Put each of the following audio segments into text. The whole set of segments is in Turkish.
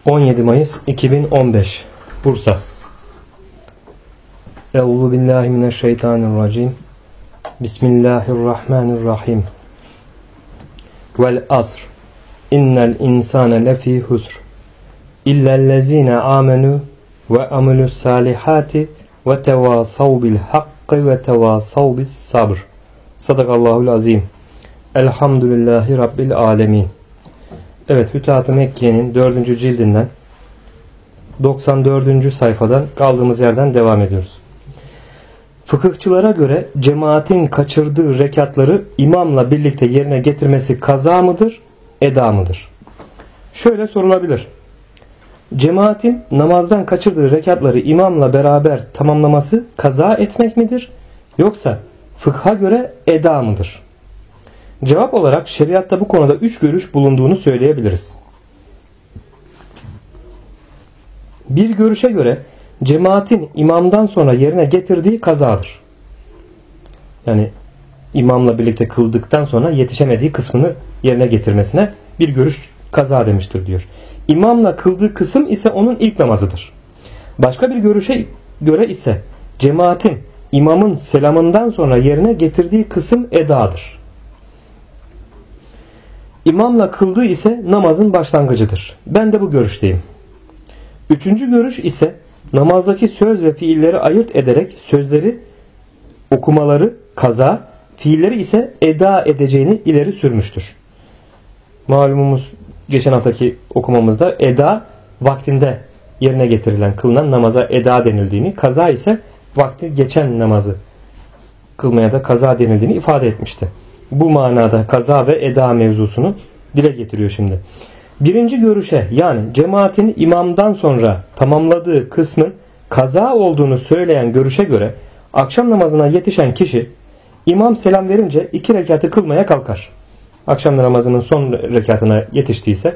17 Mayıs 2015 Bursa. Euzu billahi mineşşeytanirracim. Bismillahirrahmanirrahim. Vel asr. İnnel insane lefî husr. İllellezîne âmenû ve amilus salihati ve tevâsav bil hakkı ve tevâsav bis sabr. Sadakallahul azim. Elhamdülillahi Rabbil alemin. Evet, Fütuhat-ı Mekke'nin 4. cildinden 94. sayfadan kaldığımız yerden devam ediyoruz. Fıkıhçılara göre cemaatin kaçırdığı rekatları imamla birlikte yerine getirmesi kaza mıdır, eda mıdır? Şöyle sorulabilir. Cemaatin namazdan kaçırdığı rekatları imamla beraber tamamlaması kaza etmek midir, yoksa fıkha göre eda mıdır? Cevap olarak şeriatta bu konuda 3 görüş bulunduğunu söyleyebiliriz. Bir görüşe göre cemaatin imamdan sonra yerine getirdiği kazadır. Yani imamla birlikte kıldıktan sonra yetişemediği kısmını yerine getirmesine bir görüş kaza demiştir diyor. İmamla kıldığı kısım ise onun ilk namazıdır. Başka bir görüşe göre ise cemaatin imamın selamından sonra yerine getirdiği kısım edadır. İmamla kıldığı ise namazın başlangıcıdır. Ben de bu görüşteyim. Üçüncü görüş ise namazdaki söz ve fiilleri ayırt ederek sözleri okumaları kaza, fiilleri ise eda edeceğini ileri sürmüştür. Malumumuz geçen haftaki okumamızda eda vaktinde yerine getirilen, kılınan namaza eda denildiğini, kaza ise vakti geçen namazı kılmaya da kaza denildiğini ifade etmişti. Bu manada kaza ve eda mevzusunu dile getiriyor şimdi. Birinci görüşe, yani cemaatin imamdan sonra tamamladığı kısmın kaza olduğunu söyleyen görüşe göre akşam namazına yetişen kişi imam selam verince 2 rekatı kılmaya kalkar. Akşam namazının son rekatına yetiştiyse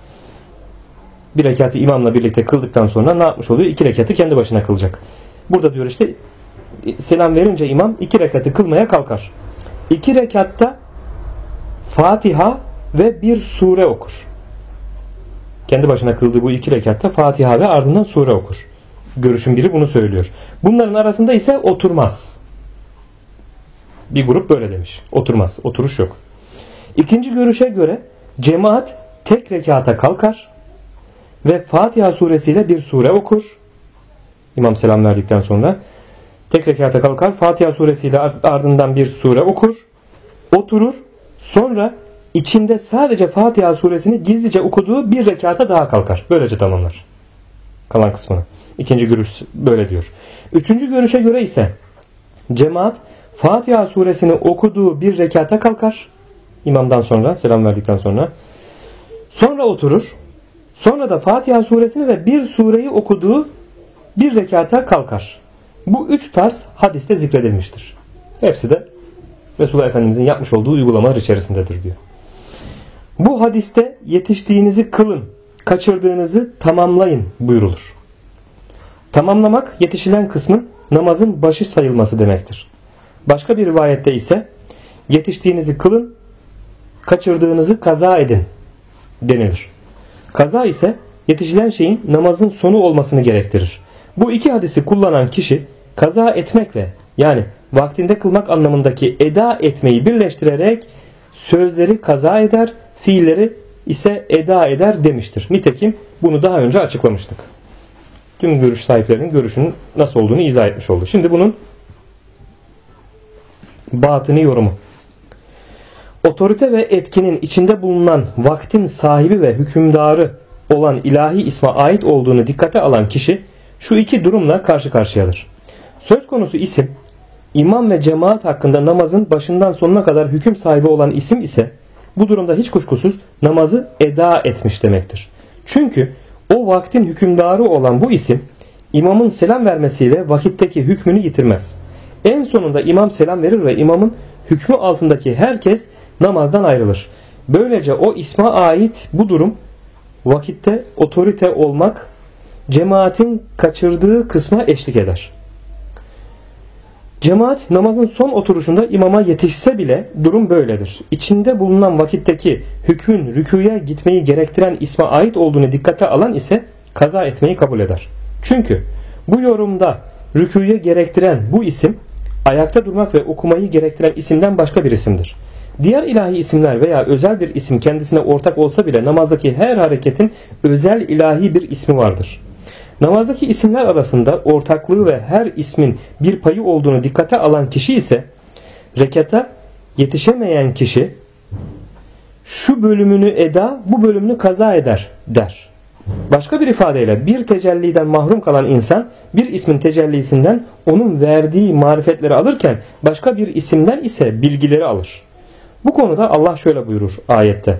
bir rekatı imamla birlikte kıldıktan sonra ne yapmış oluyor? 2 rekatı kendi başına kılacak. Burada diyor işte selam verince imam 2 rekatı kılmaya kalkar. 2 rekatta Fatiha ve bir sure okur. Kendi başına kıldığı bu 2 rekatta Fatiha ve ardından sure okur. Görüşün biri bunu söylüyor. Bunların arasında ise oturmaz. Bir grup böyle demiş. Oturmaz. Oturuş yok. İkinci görüşe göre cemaat tek rekata kalkar ve Fatiha suresiyle bir sure okur. İmam selam verdikten sonra tek rekata kalkar, Fatiha suresiyle ardından bir sure okur, oturur, sonra içinde sadece Fatiha suresini gizlice okuduğu bir rekata daha kalkar. Böylece tamamlar kalan kısmını. İkinci görüş böyle diyor. Üçüncü görüşe göre ise cemaat Fatiha suresini okuduğu bir rekata kalkar. İmamdan sonra, selam verdikten sonra oturur. Sonra da Fatiha suresini ve bir sureyi okuduğu bir rekata kalkar. Bu 3 tarz hadiste zikredilmiştir. Hepsi de Resulullah Efendimizin yapmış olduğu uygulamalar içerisindedir diyor. Bu hadiste yetiştiğinizi kılın, kaçırdığınızı tamamlayın buyrulur. Tamamlamak yetişilen kısmın namazın başı sayılması demektir. Başka bir rivayette ise yetiştiğinizi kılın, kaçırdığınızı kaza edin denilir. Kaza ise yetişilen şeyin namazın sonu olmasını gerektirir. Bu 2 hadisi kullanan kişi kaza etmekle, yani vaktinde kılmak anlamındaki eda etmeyi birleştirerek sözleri kaza eder, fiilleri ise eda eder demiştir. Nitekim bunu daha önce açıklamıştık. Tüm görüş sahiplerinin görüşünün nasıl olduğunu izah etmiş oldu. Şimdi bunun batını yorumu. Otorite ve etkinin içinde bulunan vaktin sahibi ve hükümdarı olan ilahi isme ait olduğunu dikkate alan kişi şu 2 durumla karşı karşıyadır. Söz konusu isim, imam ve cemaat hakkında namazın başından sonuna kadar hüküm sahibi olan isim ise bu durumda hiç kuşkusuz namazı eda etmiş demektir. Çünkü o vaktin hükümdarı olan bu isim imamın selam vermesiyle vakitteki hükmünü yitirmez. En sonunda imam selam verir ve imamın hükmü altındaki herkes namazdan ayrılır. Böylece o isme ait bu durum vakitte otorite olmak cemaatin kaçırdığı kısma eşlik eder. Cemaat namazın son oturuşunda imama yetişse bile durum böyledir. İçinde bulunan vakitteki hükmün rükûya gitmeyi gerektiren isme ait olduğunu dikkate alan ise kaza etmeyi kabul eder. Çünkü bu yorumda rükûya gerektiren bu isim ayakta durmak ve okumayı gerektiren isimden başka bir isimdir. Diğer ilahi isimler veya özel bir isim kendisine ortak olsa bile namazdaki her hareketin özel ilahi bir ismi vardır. Namazdaki isimler arasında ortaklığı ve her ismin bir payı olduğunu dikkate alan kişi ise rekata yetişemeyen kişi şu bölümünü eda, bu bölümünü kaza eder der. Başka bir ifadeyle bir tecelliden mahrum kalan insan bir ismin tecellisinden onun verdiği marifetleri alırken başka bir isimden ise bilgileri alır. Bu konuda Allah şöyle buyurur ayette: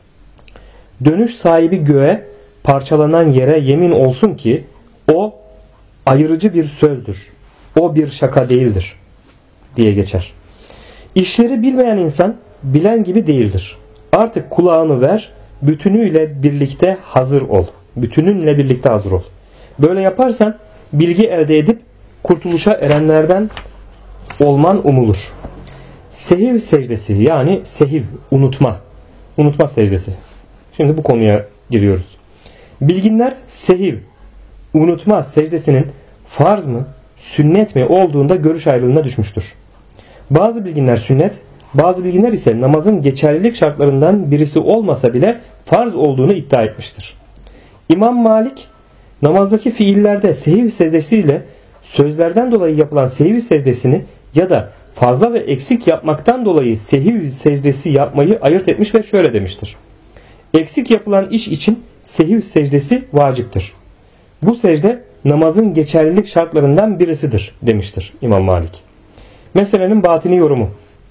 dönüş sahibi göğe, parçalanan yere yemin olsun ki o ayırıcı bir sözdür. O bir şaka değildir diye geçer. İşleri bilmeyen insan bilen gibi değildir. Artık kulağını ver, bütünüyle birlikte hazır ol. Bütününle birlikte hazır ol. Böyle yaparsan bilgi elde edip kurtuluşa erenlerden olman umulur. Sehiv secdesi, yani sehiv, unutma secdesi. Şimdi bu konuya giriyoruz. Bilginler sehiv, unutma secdesinin farz mı, sünnet mi olduğunda görüş ayrılığına düşmüştür. Bazı bilginler sünnet, bazı bilginler ise namazın geçerlilik şartlarından birisi olmasa bile farz olduğunu iddia etmiştir. İmam Malik namazdaki fiillerde sehiv secdesiyle sözlerden dolayı yapılan sehiv secdesini ya da fazla ve eksik yapmaktan dolayı sehiv secdesi yapmayı ayırt etmiş ve şöyle demiştir: eksik yapılan iş için sehiv secdesi vaciptir. Bu secde namazın geçerlilik şartlarından birisidir demiştir İmam Malik. Meselenin batini yorumu: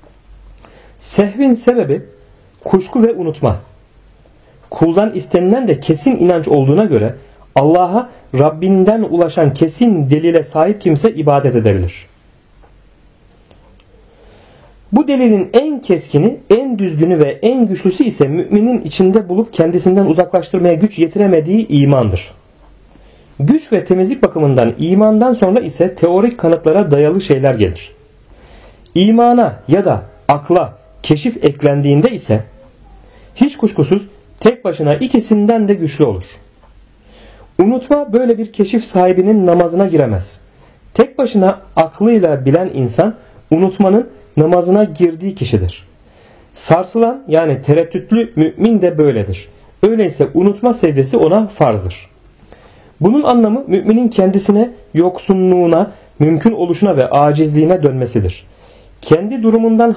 sehvin sebebi kuşku ve unutma. Kuldan istenilen de kesin inanç olduğuna göre Allah'a Rabbinden ulaşan kesin delile sahip kimse ibadet edebilir. Bu delilin en keskini, en düzgünü ve en güçlüsü ise müminin içinde bulup kendisinden uzaklaştırmaya güç yetiremediği imandır. Güç ve temizlik bakımından imandan sonra ise teorik kanıtlara dayalı şeyler gelir. İmana ya da akla keşif eklendiğinde ise hiç kuşkusuz tek başına ikisinden de güçlü olur. Unutma böyle bir keşif sahibinin namazına giremez. Tek başına aklıyla bilen insan unutmanın namazına girdiği kişidir. Sarsılan, yani tereddütlü mümin de böyledir. Öyleyse unutma secdesi ona farzdır. Bunun anlamı müminin kendisine, yoksunluğuna, mümkün oluşuna ve acizliğine dönmesidir. Kendi durumundan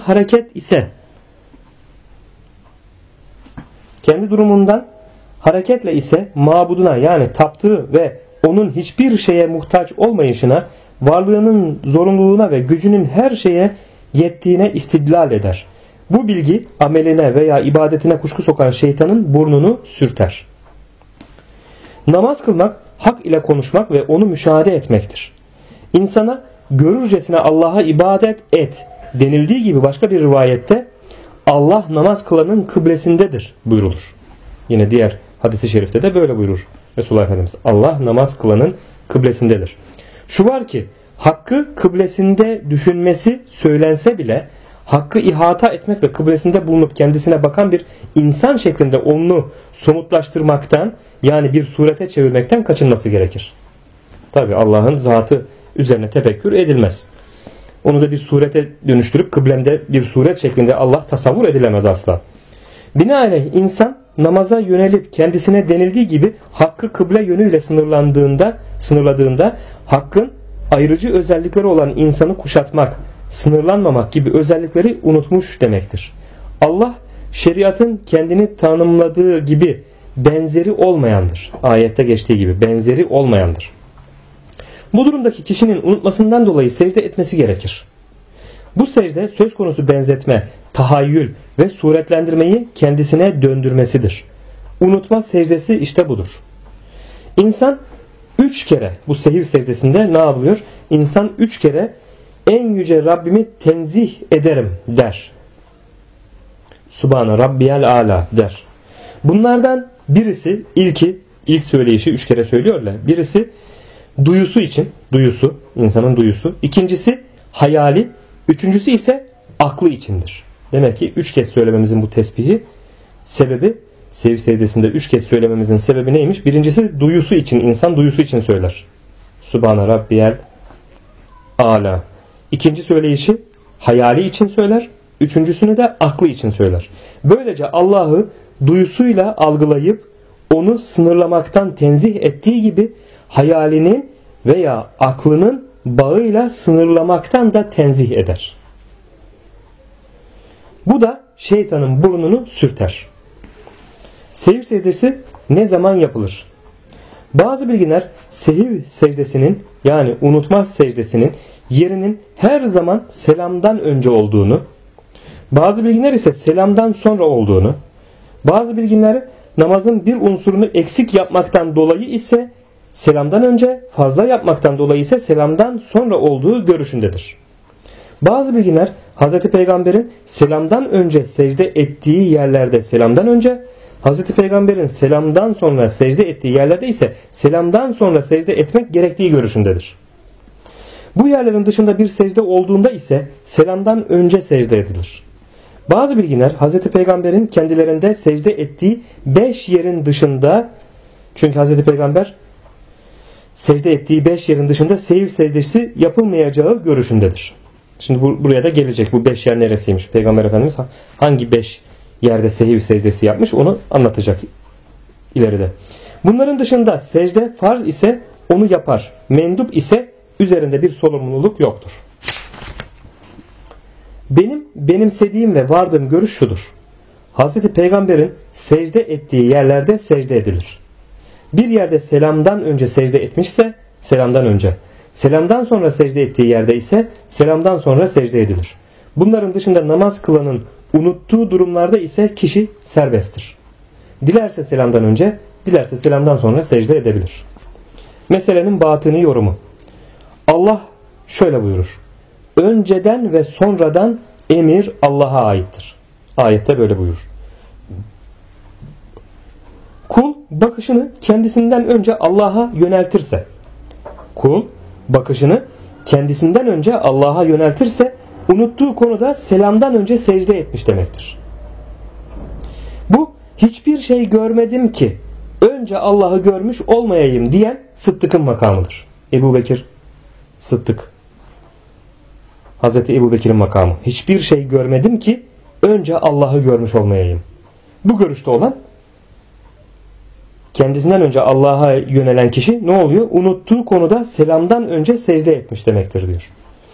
hareketle ise mabuduna, yani taptığı ve onun hiçbir şeye muhtaç olmayışına, varlığının zorunluluğuna ve gücünün her şeye yettiğine istidlal eder. Bu bilgi ameline veya ibadetine kuşku sokan şeytanın burnunu sürter. Namaz kılmak, hak ile konuşmak ve onu müşahede etmektir. İnsana görürcesine Allah'a ibadet et denildiği gibi başka bir rivayette Allah namaz kılanın kıblesindedir buyrulur. Yine diğer hadis-i şerifte de böyle buyurur Resulullah Efendimiz: Allah namaz kılanın kıblesindedir. Şu var ki hakkı kıblesinde düşünmesi söylense bile hakkı ihata etmek ve kıblesinde bulunup kendisine bakan bir insan şeklinde onu somutlaştırmaktan, yani bir surete çevirmekten kaçınması gerekir. Tabi Allah'ın zatı üzerine tefekkür edilmez. Onu da bir surete dönüştürüp kıblemde bir suret şeklinde Allah tasavvur edilemez asla. Binaenaleyh insan namaza yönelip kendisine denildiği gibi hakkı kıble yönüyle sınırladığında hakkın ayrıcı özellikleri olan insanı kuşatmak, sınırlanmamak gibi özellikleri unutmuş demektir. Allah şeriatın kendini tanımladığı gibi benzeri olmayandır. Ayette geçtiği gibi benzeri olmayandır. Bu durumdaki kişinin unutmasından dolayı secde etmesi gerekir. Bu secde söz konusu benzetme, tahayyül ve suretlendirmeyi kendisine döndürmesidir. Unutma secdesi işte budur. İnsan 3 kere bu sehiv secdesinde ne yapılıyor? İnsan 3 kere en yüce Rabbimi tenzih ederim der. Subhane Rabbiyel Ala der. Bunlardan birisi ilk söyleyişi 3 kere söylüyorlar. Birisi duyusu için, insanın duyusu. İkincisi hayali, üçüncüsü ise aklı içindir. Demek ki 3 kez söylememizin bu tesbihi sebebi, sev secdesinde 3 kez söylememizin sebebi neymiş? Birincisi duyusu için, insan duyusu için söyler. Subhane Rabbiyel Ala. İkinci söyleyişi hayali için söyler. Üçüncüsünü de aklı için söyler. Böylece Allah'ı duyusuyla algılayıp onu sınırlamaktan tenzih ettiği gibi hayalinin veya aklının bağıyla sınırlamaktan da tenzih eder. Bu da şeytanın burnunu sürter. Sehiv secdesi ne zaman yapılır? Bazı bilginler sehiv secdesinin yani unutmaz secdesinin yerinin her zaman selamdan önce olduğunu, bazı bilginler ise selamdan sonra olduğunu, bazı bilginler namazın bir unsurunu eksik yapmaktan dolayı ise selamdan önce, fazla yapmaktan dolayı ise selamdan sonra olduğu görüşündedir. Bazı bilginler Hz. Peygamber'in selamdan önce secde ettiği yerlerde selamdan önce, Hz. Peygamber'in selamdan sonra secde ettiği yerlerde ise selamdan sonra secde etmek gerektiği görüşündedir. Bu yerlerin dışında bir secde olduğunda ise selamdan önce secde edilir. Bazı bilginler Hz. Peygamber'in kendilerinde secde ettiği 5 yerin dışında, çünkü Hz. Peygamber secde ettiği 5 yerin dışında sehiv secdesi yapılmayacağı görüşündedir. Şimdi buraya da gelecek. Bu 5 yer neresiymiş? Peygamber Efendimiz hangi 5 yerde sehiv secdesi yapmış onu anlatacak ileride. Bunların dışında secde farz ise onu yapar. Mendup ise üzerinde bir sorumluluk yoktur. Benim benimsediğim ve vardığım görüş şudur. Hazreti Peygamber'in secde ettiği yerlerde secde edilir. Bir yerde selamdan önce secde etmişse selamdan önce, selamdan sonra secde ettiği yerde ise selamdan sonra secde edilir. Bunların dışında namaz kılanın unuttuğu durumlarda ise kişi serbesttir. Dilerse selamdan önce, dilerse selamdan sonra secde edebilir. Meselenin batını yorumu. Allah şöyle buyurur. Önceden ve sonradan emir Allah'a aittir. Ayette böyle buyurur. Kul bakışını kendisinden önce Allah'a yöneltirse, unuttuğu konuda selamdan önce secde etmiş demektir. Bu hiçbir şey görmedim ki önce Allah'ı görmüş olmayayım diyen Sıddık'ın makamıdır. Ebu Bekir Sıddık. Hazreti Ebu Bekir'in makamı. Hiçbir şey görmedim ki önce Allah'ı görmüş olmayayım. Bu görüşte olan, kendisinden önce Allah'a yönelen kişi ne oluyor? Unuttuğu konuda selamdan önce secde etmiş demektir diyor.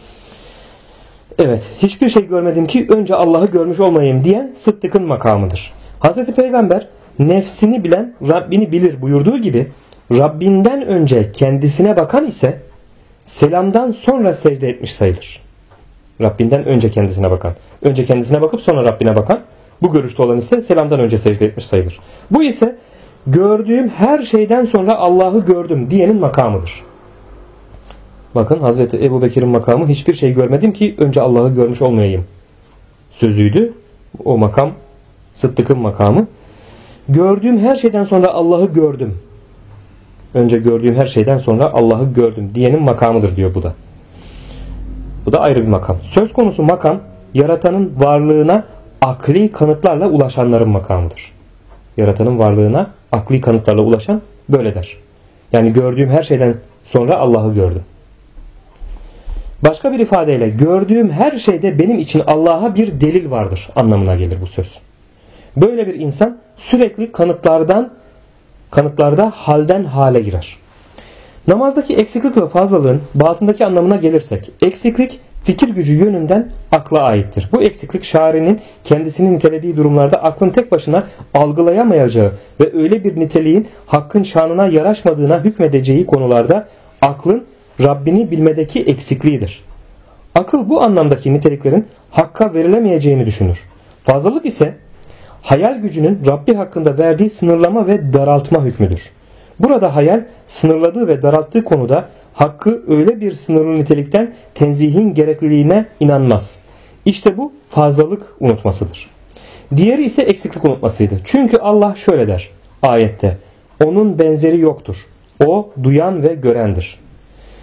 Evet, hiçbir şey görmedim ki önce Allah'ı görmüş olmayayım diyen Sıddık'ın makamıdır. Hazreti Peygamber nefsini bilen Rabbini bilir buyurduğu gibi Rabbinden önce kendisine bakan ise selamdan sonra secde etmiş sayılır. Rabbinden önce kendisine bakan. Önce kendisine bakıp sonra Rabbine bakan. Bu görüşte olan ise selamdan önce secde etmiş sayılır. Bu ise gördüğüm her şeyden sonra Allah'ı gördüm diyenin makamıdır. Bakın Hazreti Ebu Bekir'in makamı hiçbir şey görmedim ki önce Allah'ı görmüş olmayayım sözüydü. O makam Sıddık'ın makamı. Gördüğüm her şeyden sonra Allah'ı gördüm. Önce gördüğüm her şeyden sonra Allah'ı gördüm diyenin makamıdır diyor bu da. Bu da ayrı bir makam. Söz konusu makam yaratanın varlığına akli kanıtlarla ulaşanların makamıdır. Yaratanın varlığına akli kanıtlarla ulaşan böyle der. Yani gördüğüm her şeyden sonra Allah'ı gördüm. Başka bir ifadeyle gördüğüm her şeyde benim için Allah'a bir delil vardır anlamına gelir bu söz. Böyle bir insan sürekli kanıtlarda halden hale girer. Namazdaki eksiklik ve fazlalığın batındaki anlamına gelirsek, eksiklik fikir gücü yönünden akla aittir. Bu eksiklik şairinin kendisini nitelediği durumlarda aklın tek başına algılayamayacağı ve öyle bir niteliğin hakkın şanına yaraşmadığına hükmedeceği konularda aklın Rabbini bilmedeki eksikliğidir. Akıl bu anlamdaki niteliklerin hakka verilemeyeceğini düşünür. Fazlalık ise hayal gücünün Rabbi hakkında verdiği sınırlama ve daraltma hükmüdür. Burada hayal sınırladığı ve daralttığı konuda hakkı öyle bir sınırlı nitelikten tenzihin gerekliliğine inanmaz. İşte bu fazlalık unutmasıdır. Diğeri ise eksiklik unutmasıydı. Çünkü Allah şöyle der ayette: onun benzeri yoktur. O duyan ve görendir.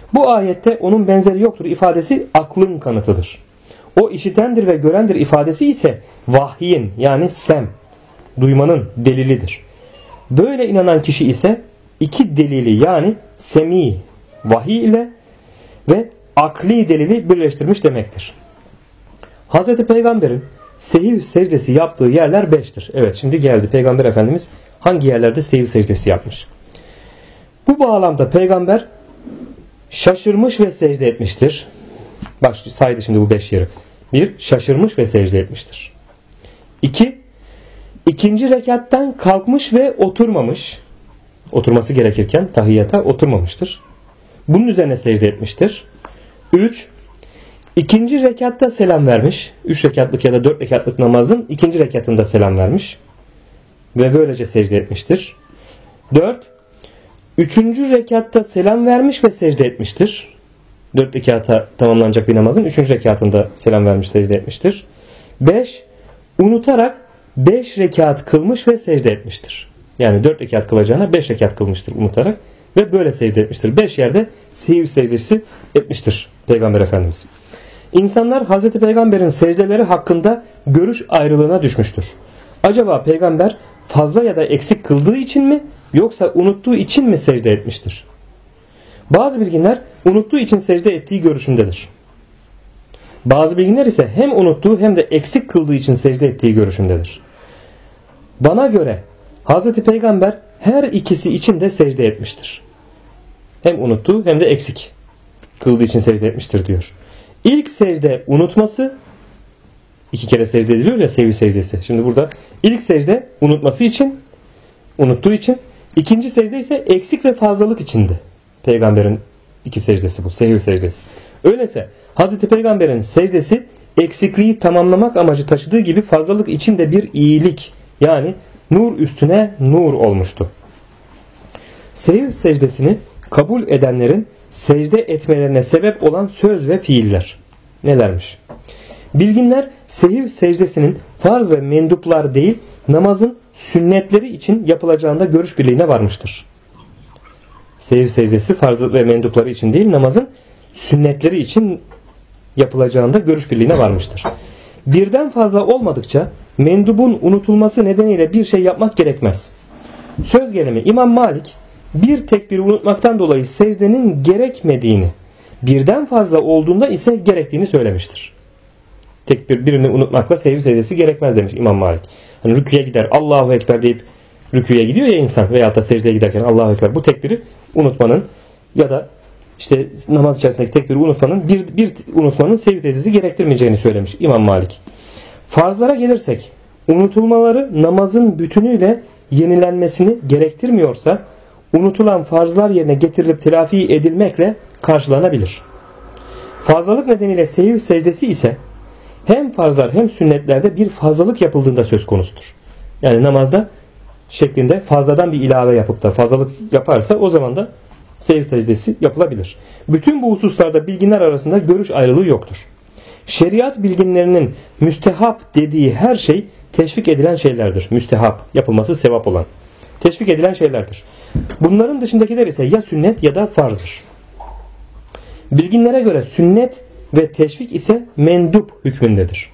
Bu ayette onun benzeri yoktur ifadesi aklın kanıtıdır. O işitendir ve görendir ifadesi ise vahyin yani sem, duymanın delilidir. Böyle inanan kişi ise iki delili yani semi, vahiy ile ve akli delili birleştirmiş demektir. Hz. Peygamber'in sehiv secdesi yaptığı yerler 5'tir. Evet, şimdi geldi. Peygamber Efendimiz hangi yerlerde sehiv secdesi yapmış? Bu bağlamda Peygamber şaşırmış ve secde etmiştir. Bak saydı şimdi bu 5 yeri. 1. Şaşırmış ve secde etmiştir. 2. İkinci rekattan kalkmış ve oturmamış. Oturması gerekirken tahiyyata oturmamıştır. Bunun üzerine secde etmiştir. 3. İkinci rekatta selam vermiş. 3 rekatlık ya da 4 rekatlık namazın ikinci rekatında selam vermiş. Ve böylece secde etmiştir. 4. Üçüncü rekatta selam vermiş ve secde etmiştir. 4 rekata tamamlanacak bir namazın 3. rekatında selam vermiş, secde etmiştir. 5. Unutarak 5 rekat kılmış ve secde etmiştir. Yani 4 rekat kılacağına 5 rekat kılmıştır unutarak ve böyle secde etmiştir. 5 yerde sehiv secdesi etmiştir Peygamber Efendimiz. İnsanlar Hz. Peygamber'in secdeleri hakkında görüş ayrılığına düşmüştür. Acaba Peygamber fazla ya da eksik kıldığı için mi yoksa unuttuğu için mi secde etmiştir? Bazı bilginler unuttuğu için secde ettiği görüşündedir. Bazı bilginler ise hem unuttuğu hem de eksik kıldığı için secde ettiği görüşündedir. Bana göre Hz. Peygamber her ikisi için de secde etmiştir. Hem unuttuğu hem de eksik kıldığı için secde etmiştir diyor. İlk secde unutması, 2 kere secde ediliyor ya sehiv secdesi. Şimdi burada ilk secde unutması için, unuttuğu için, ikinci secde ise eksik ve fazlalık içindi. Peygamberin 2 secdesi bu, sehiv secdesi. Öyleyse Hz. Peygamber'in secdesi eksikliği tamamlamak amacı taşıdığı gibi fazlalık içinde bir iyilik, yani nur üstüne nur olmuştu. Sehiv secdesini kabul edenlerin secde etmelerine sebep olan söz ve fiiller nelermiş? Bilginler sehiv secdesinin farz ve menduplar değil, namazın sünnetleri için yapılacağında görüş birliğine varmıştır. Sehiv secdesi farz ve mendupları için değil, namazın sünnetleri için yapılacağında görüş birliğine varmıştır. Birden fazla olmadıkça mendubun unutulması nedeniyle bir şey yapmak gerekmez. Söz gelimi İmam Malik bir tekbiri unutmaktan dolayı secdenin gerekmediğini, birden fazla olduğunda ise gerektiğini söylemiştir. Tekbir birini unutmakla sehiv secdesi gerekmez demiş İmam Malik. Hani rüküye gider Allahu Ekber deyip rüküye gidiyor ya insan veyahut da secdeye giderken Allahu Ekber, bu tekbiri unutmanın ya da işte namaz içerisindeki tekbiri unutmanın bir unutmanın sehiv secdesi gerektirmeyeceğini söylemiş İmam Malik. Farzlara gelirsek unutulmaları namazın bütünüyle yenilenmesini gerektirmiyorsa unutulan farzlar yerine getirilip telafi edilmekle karşılanabilir. Fazlalık nedeniyle sehiv secdesi ise hem farzlar hem sünnetlerde bir fazlalık yapıldığında söz konusudur. Yani namazda şeklinde fazladan bir ilave yapıp da fazlalık yaparsa o zaman da sehiv secdesi yapılabilir. Bütün bu hususlarda bilginler arasında görüş ayrılığı yoktur. Şeriat bilginlerinin müstehap dediği her şey teşvik edilen şeylerdir. Müstehap, yapılması sevap olan. Teşvik edilen şeylerdir. Bunların dışındakiler ise ya sünnet ya da farzdır. Bilginlere göre sünnet ve teşvik ise mendup hükmündedir.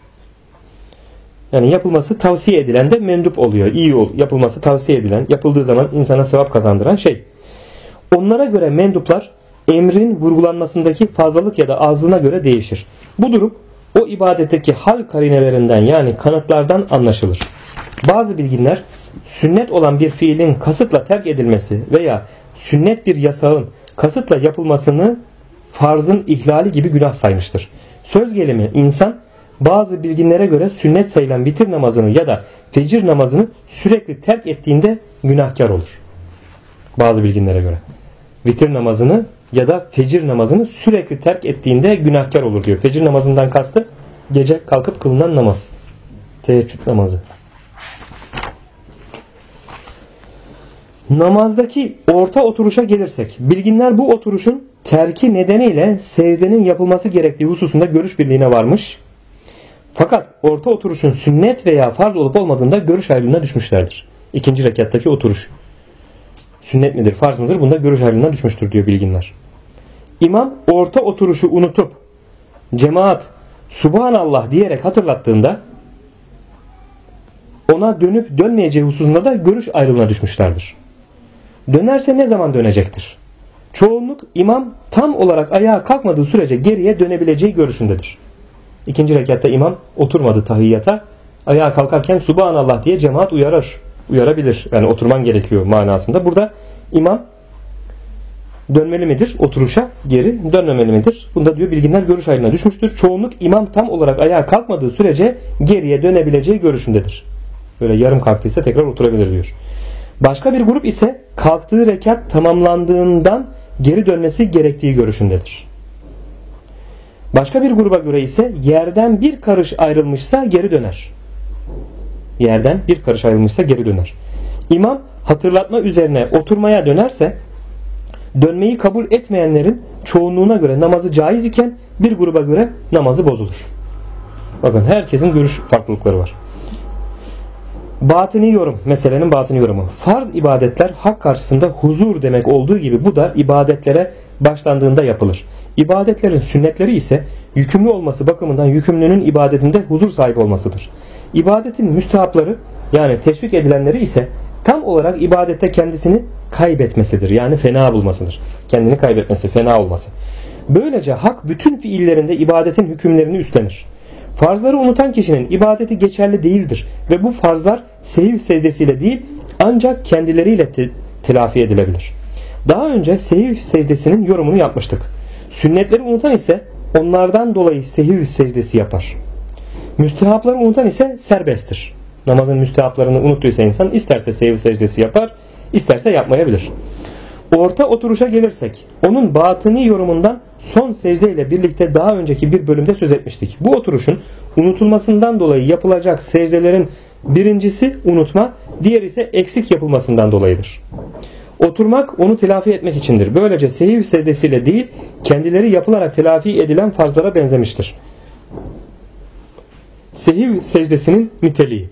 Yani yapılması tavsiye edilen de mendup oluyor. İyi yapılması tavsiye edilen, yapıldığı zaman insana sevap kazandıran şey. Onlara göre menduplar emrin vurgulanmasındaki fazlalık ya da azlığına göre değişir. Bu durum o ibadetteki hal karinelerinden yani kanıtlardan anlaşılır. Bazı bilginler sünnet olan bir fiilin kasıtla terk edilmesi veya sünnet bir yasağın kasıtla yapılmasını farzın ihlali gibi günah saymıştır. Söz gelimi insan bazı bilginlere göre sünnet sayılan vitir namazını ya da fecir namazını sürekli terk ettiğinde günahkar olur. Bazı bilginlere göre vitir namazını ya da fecir namazını sürekli terk ettiğinde günahkar olur diyor. Fecir namazından kastı gece kalkıp kılınan namaz. Teheccüd namazı. Namazdaki orta oturuşa gelirsek, bilginler bu oturuşun terki nedeniyle secdenin yapılması gerektiği hususunda görüş birliğine varmış. Fakat orta oturuşun sünnet veya farz olup olmadığında görüş ayrılığına düşmüşlerdir. İkinci rekattaki oturuş. Sünnet midir, farz mıdır? Bunda görüş ayrılığına düşmüştür diyor bilginler. İmam orta oturuşu unutup cemaat Subhanallah diyerek hatırlattığında ona dönüp dönmeyeceği hususunda da görüş ayrılığına düşmüşlerdir. Dönerse ne zaman dönecektir? Çoğunluk imam tam olarak ayağa kalkmadığı sürece geriye dönebileceği görüşündedir. İkinci rekatta imam oturmadı tahiyyata. Ayağa kalkarken Subhanallah diye cemaat uyarabilir. Yani oturman gerekiyor manasında. Burada imam dönmeli midir? Oturuşa geri dönmemeli midir? Bunda diyor bilginler görüş ayrılığına düşmüştür. Çoğunluk imam tam olarak ayağa kalkmadığı sürece geriye dönebileceği görüşündedir. Böyle yarım kalktıysa tekrar oturabilir diyor. Başka bir grup ise kalktığı rekat tamamlandığından geri dönmesi gerektiği görüşündedir. Başka bir gruba göre ise yerden bir karış ayrılmışsa geri döner. Yerden bir karış ayrılmışsa geri döner. İmam hatırlatma üzerine oturmaya dönerse dönmeyi kabul etmeyenlerin çoğunluğuna göre namazı caiz iken bir gruba göre namazı bozulur. Bakın herkesin görüş farklılıkları var. Batini yorum, meselenin batini yorumu. Farz ibadetler hak karşısında huzur demek olduğu gibi bu da ibadetlere başlandığında yapılır. İbadetlerin sünnetleri ise yükümlü olması bakımından yükümlünün ibadetinde huzur sahibi olmasıdır. İbadetin müstehapları yani teşvik edilenleri ise tam olarak ibadette kendisini kaybetmesidir. Yani fena bulmasıdır. Kendini kaybetmesi, fena olması. Böylece hak bütün fiillerinde ibadetin hükümlerini üstlenir. Farzları unutan kişinin ibadeti geçerli değildir ve bu farzlar sehiv secdesiyle değil ancak kendileriyle telafi edilebilir. Daha önce sehiv secdesinin yorumunu yapmıştık. Sünnetleri unutan ise onlardan dolayı sehiv secdesi yapar. Müstehapları unutan ise serbesttir. Namazın müstehaplarını unuttuysa insan isterse sehiv secdesi yapar, isterse yapmayabilir. Orta oturuşa gelirsek, onun batini yorumundan son secde ile birlikte daha önceki bir bölümde söz etmiştik. Bu oturuşun unutulmasından dolayı yapılacak secdelerin birincisi unutma, diğeri ise eksik yapılmasından dolayıdır. Oturmak onu telafi etmek içindir. Böylece sehiv secdesiyle değil, kendileri yapılarak telafi edilen farzlara benzemiştir. Sehiv secdesinin niteliği.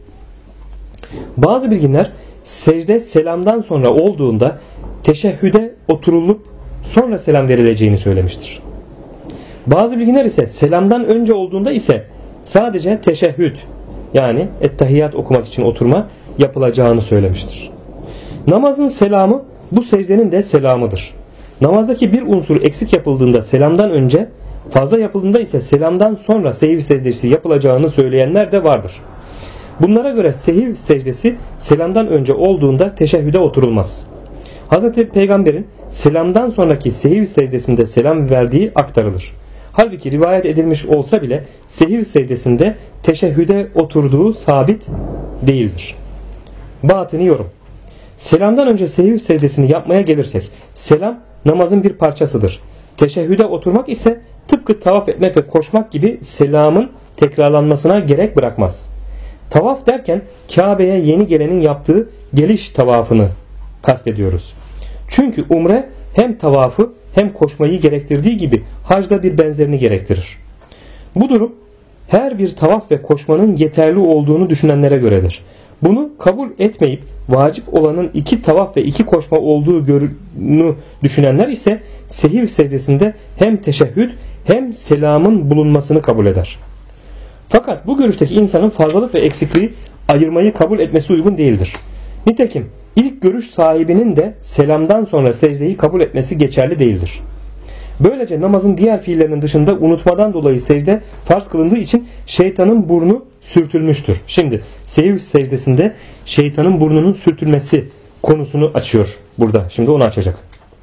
Bazı bilginler secde selamdan sonra olduğunda teşehhüde oturulup sonra selam verileceğini söylemiştir. Bazı bilginler ise selamdan önce olduğunda ise sadece teşehhüd yani ettehiyyat okumak için oturma yapılacağını söylemiştir. Namazın selamı bu secdenin de selamıdır. Namazdaki bir unsur eksik yapıldığında selamdan önce, fazla yapıldığında ise selamdan sonra sehiv secdesi yapılacağını söyleyenler de vardır. Bunlara göre sehiv secdesi selamdan önce olduğunda teşehhüde oturulmaz. Hz. Peygamber'in selamdan sonraki sehiv secdesinde selam verdiği aktarılır. Halbuki rivayet edilmiş olsa bile sehiv secdesinde teşehhüde oturduğu sabit değildir. Batini yorum. Selamdan önce sehiv secdesini yapmaya gelirsek, selam namazın bir parçasıdır. Teşehhüde oturmak ise tıpkı tavaf etmek ve koşmak gibi selamın tekrarlanmasına gerek bırakmaz. Tavaf derken Kabe'ye yeni gelenin yaptığı geliş tavafını kastediyoruz. Çünkü umre hem tavafı hem koşmayı gerektirdiği gibi hacda bir benzerini gerektirir. Bu durum her bir tavaf ve koşmanın yeterli olduğunu düşünenlere göredir. Bunu kabul etmeyip vacip olanın 2 tavaf ve 2 koşma olduğunu düşünenler ise sehiv secdesinde hem teşehhüd hem selamın bulunmasını kabul eder. Fakat bu görüşteki insanın fazlalık ve eksikliği ayırmayı kabul etmesi uygun değildir. Nitekim ilk görüş sahibinin de selamdan sonra secdeyi kabul etmesi geçerli değildir. Böylece namazın diğer fiillerinin dışında unutmadan dolayı secde farz kılındığı için şeytanın burnu sürtülmüştür. Şimdi sehiv secdesinde şeytanın burnunun sürtülmesi konusunu açıyor burada. Şimdi onu açacak.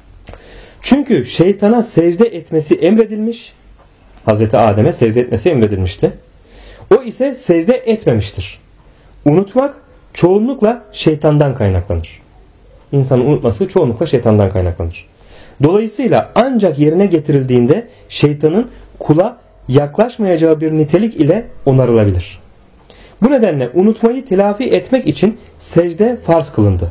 Çünkü şeytana secde etmesi emredilmiş. Hazreti Adem'e secde etmesi emredilmişti. O ise secde etmemiştir. Unutmak çoğunlukla şeytandan kaynaklanır. İnsanın unutması çoğunlukla şeytandan kaynaklanır. Dolayısıyla ancak yerine getirildiğinde şeytanın kula yaklaşmayacağı bir nitelik ile onarılabilir. Bu nedenle unutmayı telafi etmek için secde farz kılındı.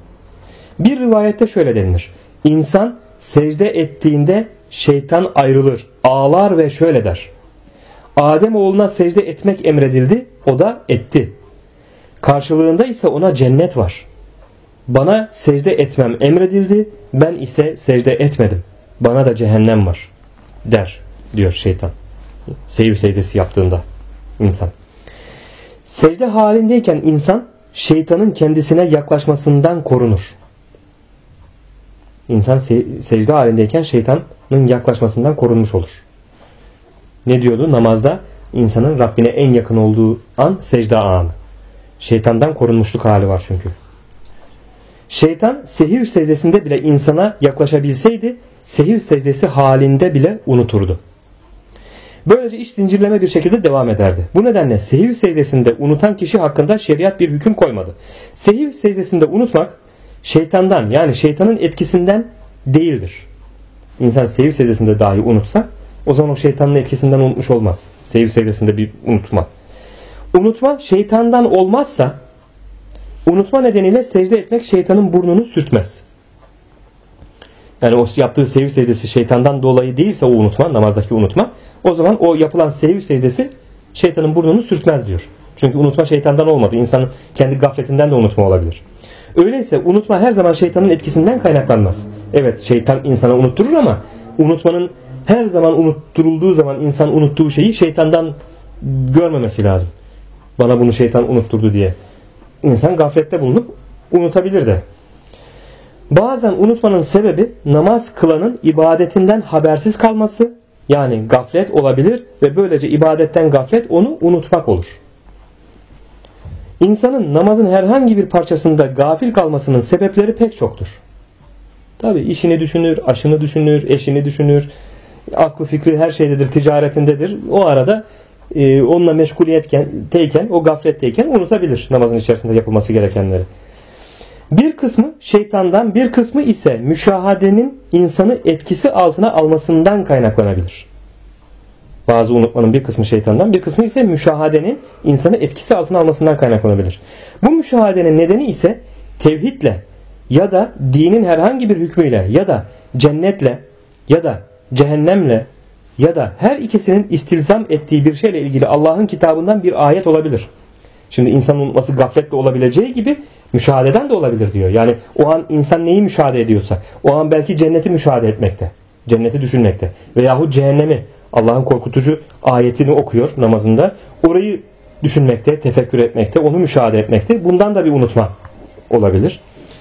Bir rivayette şöyle denilir. İnsan secde ettiğinde şeytan ayrılır, ağlar ve şöyle der. Adem oğluna secde etmek emredildi, o da etti. Karşılığında ise ona cennet var. Bana secde etmem emredildi, ben ise secde etmedim. bana da cehennem var der diyor şeytan. Sehiv secdesi yaptığında insan. Secde halindeyken insan şeytanın kendisine yaklaşmasından korunur. İnsan secde halindeyken şeytanın yaklaşmasından korunmuş olur. Ne diyordu? Namazda insanın Rabbine en yakın olduğu an secde anı. Şeytandan korunmuşluk hali var çünkü. Şeytan sehiv secdesinde bile insana yaklaşabilseydi sehiv secdesi halinde bile unuturdu. Böylece iş zincirleme bir şekilde devam ederdi. Bu nedenle sehiv secdesinde unutan kişi hakkında şeriat bir hüküm koymadı. Sehiv secdesinde unutmak şeytandan, yani şeytanın etkisinden değildir. İnsan sehiv secdesinde dahi unutsa o zaman o şeytanın etkisinden unutmuş olmaz. Sehiv secdesinde bir unutma. Unutma şeytandan olmazsa unutma nedeniyle secde etmek şeytanın burnunu sürtmez. Yani o yaptığı sehiv secdesi şeytandan dolayı değilse o unutma, namazdaki unutma, o zaman o yapılan sehiv secdesi şeytanın burnunu sürtmez diyor. Çünkü unutma şeytandan olmadı. İnsanın kendi gafletinden de unutma olabilir. Öyleyse unutma her zaman şeytanın etkisinden kaynaklanmaz. Evet, şeytan insana unutturur ama unutmanın her zaman unutturulduğu zaman insan unuttuğu şeyi şeytandan görmemesi lazım. Bana bunu şeytan unutturdu diye. İnsan gaflette bulunup unutabilir de. Bazen unutmanın sebebi namaz kılanın ibadetinden habersiz kalması, yani gaflet olabilir ve böylece ibadetten gaflet onu unutmak olur. İnsanın namazın herhangi bir parçasında gafil kalmasının sebepleri pek çoktur. Tabi işini düşünür, aşını düşünür, eşini düşünür, aklı fikri her şeydedir, ticaretindedir. O arada onunla meşguliyetteyken, o gafletteyken unutabilir namazın içerisinde yapılması gerekenleri. Bir kısmı şeytandan, bir kısmı ise müşahadenin insanı etkisi altına almasından kaynaklanabilir. Bazı unutmanın bir kısmı şeytandan, bir kısmı ise müşahadenin insanı etkisi altına almasından kaynaklanabilir. Bu müşahadenin nedeni ise tevhidle ya da dinin herhangi bir hükmüyle ya da cennetle ya da cehennemle ya da her ikisinin istilzam ettiği bir şeyle ilgili Allah'ın kitabından bir ayet olabilir. Şimdi insanın unutması gafletle olabileceği gibi müşahededen de olabilir diyor. Yani o an insan neyi müşahede ediyorsa, o an belki cenneti müşahede etmekte, cenneti düşünmekte veyahut cehennemi, Allah'ın korkutucu ayetini okuyor namazında, orayı düşünmekte, tefekkür etmekte, onu müşahede etmekte. Bundan da bir unutma olabilir.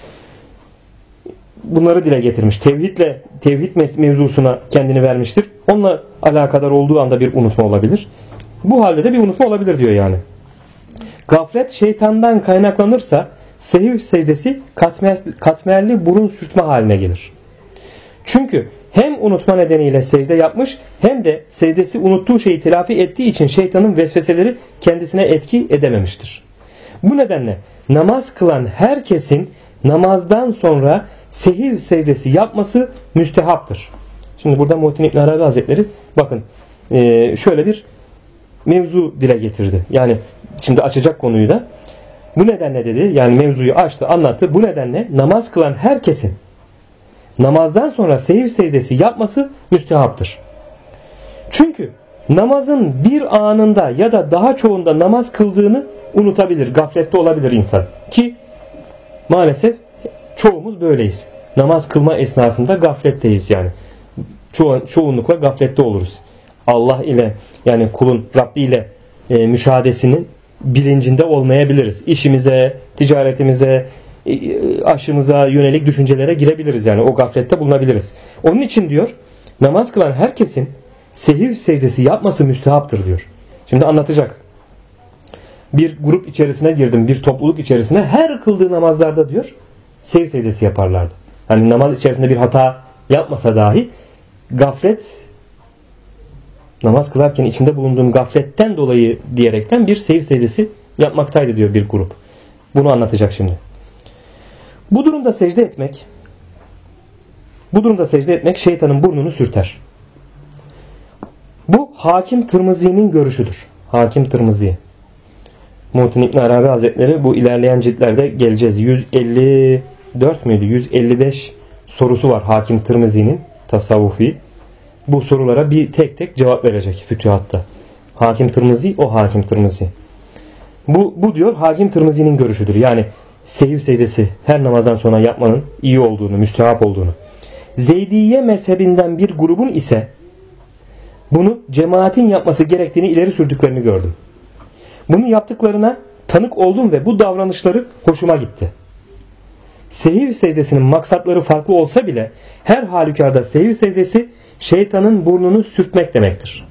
Bunları dile getirmiş. Tevhid mevzusuna kendini vermiştir. Onunla alakadar olduğu anda bir unutma olabilir. Bu halde de bir unutma olabilir diyor yani. Gaflet şeytandan kaynaklanırsa sehiv secdesi katmerli burun sürtme haline gelir. Çünkü hem unutma nedeniyle secde yapmış hem de secdesi unuttuğu şeyi telafi ettiği için şeytanın vesveseleri kendisine etki edememiştir. Bu nedenle namaz kılan herkesin namazdan sonra sehiv secdesi yapması müstehaptır. Şimdi burada Muhittin İbn Arabi Hazretleri bakın şöyle bir mevzu dile getirdi. Yani şimdi açacak konuyu da. Bu nedenle dedi, yani mevzuyu açtı, anlattı. Bu nedenle namaz kılan herkesin namazdan sonra sehiv secdesi yapması müstehaptır. Çünkü namazın bir anında ya da daha çoğunda namaz kıldığını unutabilir, gaflette olabilir insan. Ki maalesef çoğumuz böyleyiz. Namaz kılma esnasında gafletteyiz yani. Çoğunlukla gaflette oluruz. Allah ile, yani kulun Rabbi ile müşahadesinin bilincinde olmayabiliriz. İşimize, ticaretimize, aşımıza yönelik düşüncelere girebiliriz. Yani o gaflette bulunabiliriz. Onun için diyor, namaz kılan herkesin sehiv secdesi yapması müstehaptır diyor. Şimdi anlatacak. Bir grup içerisine girdim, bir topluluk içerisine, her kıldığı namazlarda diyor sehiv secdesi yaparlardı. Hani namaz içerisinde bir hata yapmasa dahi gaflet, namaz kılarken içinde bulunduğum gafletten dolayı diyerekten bir sehiv secdesi yapmaktaydı diyor bir grup. Bunu anlatacak şimdi. Bu durumda secde etmek şeytanın burnunu sürter. Bu Hakim Tirmizi'nin görüşüdür. Hakim Tirmizi. Muhittin İbn Arabi Hazretleri, bu ilerleyen ciltlerde geleceğiz. 154 müydü? 155 sorusu var Hakim Tirmizi'nin tasavvufi. Bu sorulara bir tek tek cevap verecek fütühatta. Hakim Tirmizi, o Hakim Tirmizi. Bu diyor Hakim Tirmizi'nin görüşüdür. Yani sehiv secdesi her namazdan sonra yapmanın iyi olduğunu, müstehap olduğunu. Zeydiye mezhebinden bir grubun ise bunu cemaatin yapması gerektiğini ileri sürdüklerini gördüm. Bunu yaptıklarına tanık oldum ve bu davranışları hoşuma gitti. Sehiv secdesinin maksatları farklı olsa bile her halükarda sehiv secdesi şeytanın burnunu sürtmek demektir.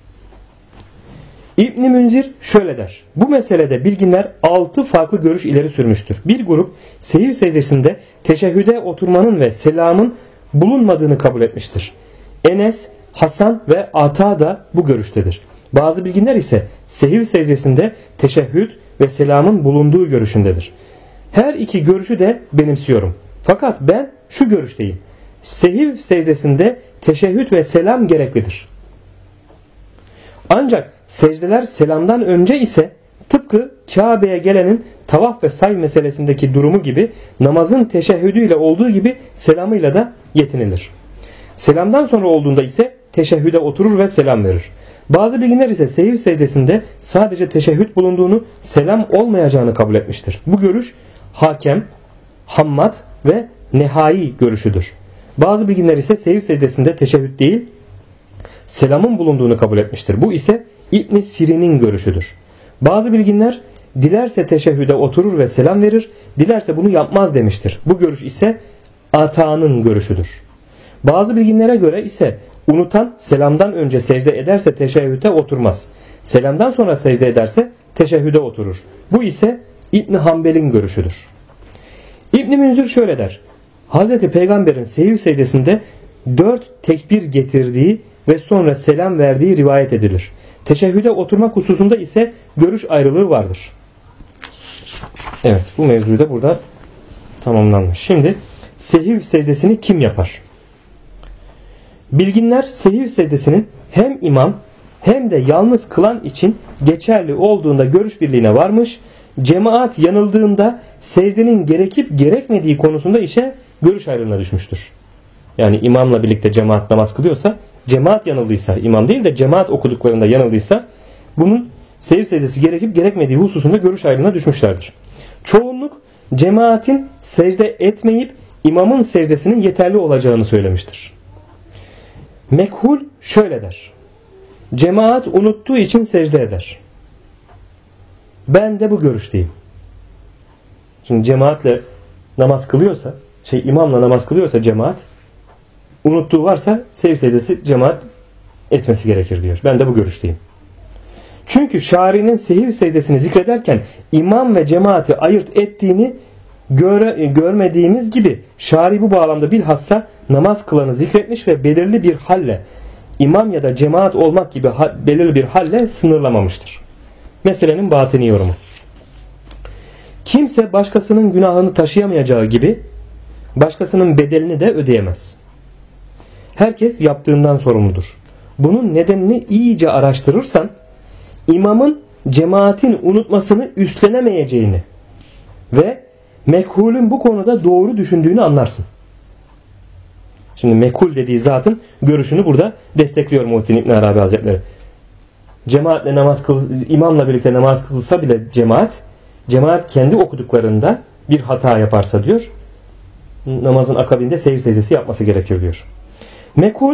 İbn-i Münzir şöyle der. Bu meselede bilginler 6 farklı görüş ileri sürmüştür. Bir grup sehiv secdesinde teşehhüde oturmanın ve selamın bulunmadığını kabul etmiştir. Enes, Hasan ve Ata da bu görüştedir. Bazı bilginler ise sehiv secdesinde teşehhüd ve selamın bulunduğu görüşündedir. Her iki görüşü de benimsiyorum. Fakat ben şu görüşteyim. Sehiv secdesinde teşehhüd ve selam gereklidir. Ancak secdeler selamdan önce ise tıpkı Kabe'ye gelenin tavaf ve say meselesindeki durumu gibi namazın teşehhüdüyle olduğu gibi selamıyla da yetinilir. Selamdan sonra olduğunda ise teşehhüde oturur ve selam verir. Bazı bilginler ise sehiv secdesinde sadece teşehhüd bulunduğunu, selam olmayacağını kabul etmiştir. Bu görüş Hakem, Hammad ve Nehai görüşüdür. Bazı bilginler ise sehiv secdesinde teşehhüd değil, selamın bulunduğunu kabul etmiştir. Bu ise İbn Sirin'in görüşüdür. Bazı bilginler dilerse teşehhüde oturur ve selam verir, dilerse bunu yapmaz demiştir. Bu görüş ise Ata'nın görüşüdür. Bazı bilginlere göre ise unutan selamdan önce secde ederse teşehhüde oturmaz. Selamdan sonra secde ederse teşehhüde oturur. Bu ise İbn Hanbel'in görüşüdür. İbn Münzir şöyle der. Hazreti Peygamber'in sehiv secdesinde 4 tekbir getirdiği ve sonra selam verdiği rivayet edilir. Teşehhüde oturmak hususunda ise görüş ayrılığı vardır. Evet, bu mevzuyu da burada tamamlanmış. Şimdi sehiv secdesini kim yapar? Bilginler sehiv secdesinin hem imam hem de yalnız kılan için geçerli olduğunda görüş birliğine varmış. Cemaat yanıldığında secdenin gerekip gerekmediği konusunda ise görüş ayrılığına düşmüştür. Yani imamla birlikte cemaat namaz kılıyorsa, cemaat yanıldıysa, imam değil de cemaat okuduklarında yanıldıysa bunun sehiv secdesi gerekip gerekmediği hususunda görüş ayrılığına düşmüşlerdir. Çoğunluk cemaatin secde etmeyip imamın secdesinin yeterli olacağını söylemiştir. Mekhul şöyle der. Cemaat unuttuğu için secde eder. Ben de bu görüşteyim. Şimdi cemaatle namaz kılıyorsa, imamla namaz kılıyorsa cemaat, unuttuğu varsa sehiv secdesi cemaat etmesi gerekir diyor. Ben de bu görüşteyim. Çünkü sehiv secdesini zikrederken imam ve cemaati ayırt ettiğini görmediğimiz gibi şari bu bağlamda bilhassa namaz kılanı zikretmiş ve belirli bir halle imam ya da cemaat olmak gibi belirli bir halle sınırlamamıştır. Meselenin batini yorumu. Kimse başkasının günahını taşıyamayacağı gibi başkasının bedelini de ödeyemez. Herkes yaptığından sorumludur. Bunun nedenini iyice araştırırsan imamın cemaatin unutmasını üstlenemeyeceğini ve mekhulün bu konuda doğru düşündüğünü anlarsın. Şimdi mekhul dediği zatın görüşünü burada destekliyor Muhittin İbn Arabi Hazretleri. Cemaatle imamla birlikte namaz kılsa bile cemaat kendi okuduklarında bir hata yaparsa diyor, namazın akabinde sehiv secdesi yapması gerekir diyor. Mekhul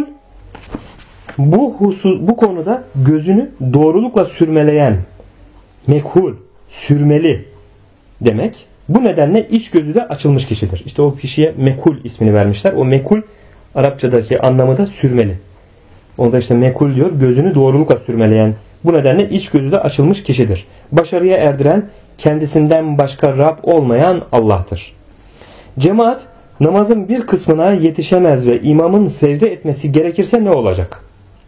bu konuda gözünü doğrulukla sürmeleyen, mekhul, sürmeli demek. Bu nedenle iç gözü de açılmış kişidir. İşte o kişiye mekhul ismini vermişler. O mekhul Arapçadaki anlamı da sürmeli. Onu da işte mekhul diyor, gözünü doğrulukla sürmeleyen. Bu nedenle iç gözü de açılmış kişidir. Başarıya erdiren, kendisinden başka Rab olmayan Allah'tır. Cemaat namazın bir kısmına yetişemez ve imamın secde etmesi gerekirse ne olacak?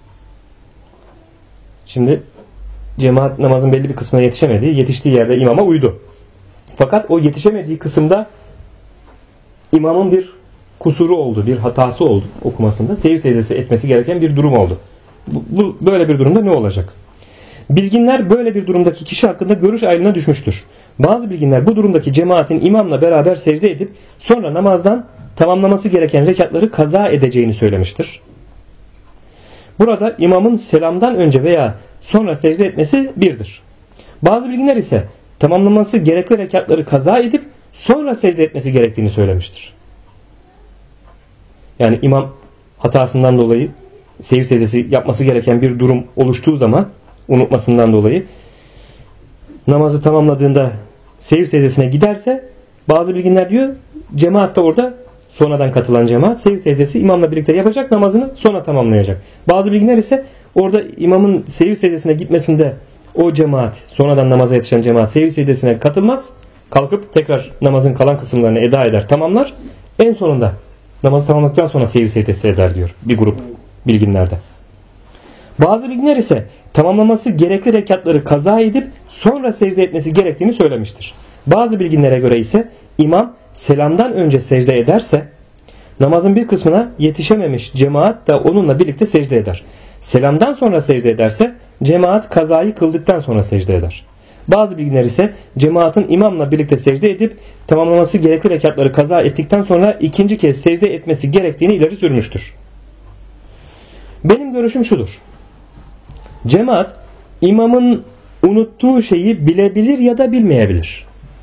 Şimdi cemaat namazın belli bir kısmına yetiştiği yerde imama uydu. Fakat o yetişemediği kısımda imamın bir kusuru oldu, bir hatası oldu okumasında. Sehiv secdesi etmesi gereken bir durum oldu. Böyle bir durumda ne olacak? Bilginler böyle bir durumdaki kişi hakkında görüş ayrılığına düşmüştür. Bazı bilginler bu durumdaki cemaatin imamla beraber secde edip sonra namazdan tamamlaması gereken rekatları kaza edeceğini söylemiştir. Burada imamın selamdan önce veya sonra secde etmesi birdir. Bazı bilginler ise tamamlaması gerekli rekatları kaza edip sonra secde etmesi gerektiğini söylemiştir. Yani imam hatasından dolayı sehiv secdesi yapması gereken bir durum oluştuğu zaman, unutmasından dolayı namazı tamamladığında sehiv secdesine giderse, bazı bilginler diyor cemaat de orada, sonradan katılan cemaat sehiv secdesi imamla birlikte yapacak, namazını sonra tamamlayacak. Bazı bilginler ise orada imamın sehiv secdesine gitmesinde o cemaat, sonradan namaza yetişen cemaat sehiv secdesine katılmaz. Kalkıp tekrar namazın kalan kısımlarını eda eder, tamamlar. En sonunda namazı tamamladıktan sonra sehiv secdesi eder diyor bir grup bilginlerde. Bazı bilginler ise tamamlaması gerekli rekatları kaza edip sonra secde etmesi gerektiğini söylemiştir. Bazı bilginlere göre ise imam selamdan önce secde ederse namazın bir kısmına yetişememiş cemaat da onunla birlikte secde eder. Selamdan sonra secde ederse cemaat kazayı kıldıktan sonra secde eder. Bazı bilginler ise cemaatin imamla birlikte secde edip tamamlaması gerekli rekatları kaza ettikten sonra ikinci kez secde etmesi gerektiğini ileri sürmüştür. Benim görüşüm şudur. Cemaat imamın unuttuğu şeyi bilebilir ya da bilmeyebilir.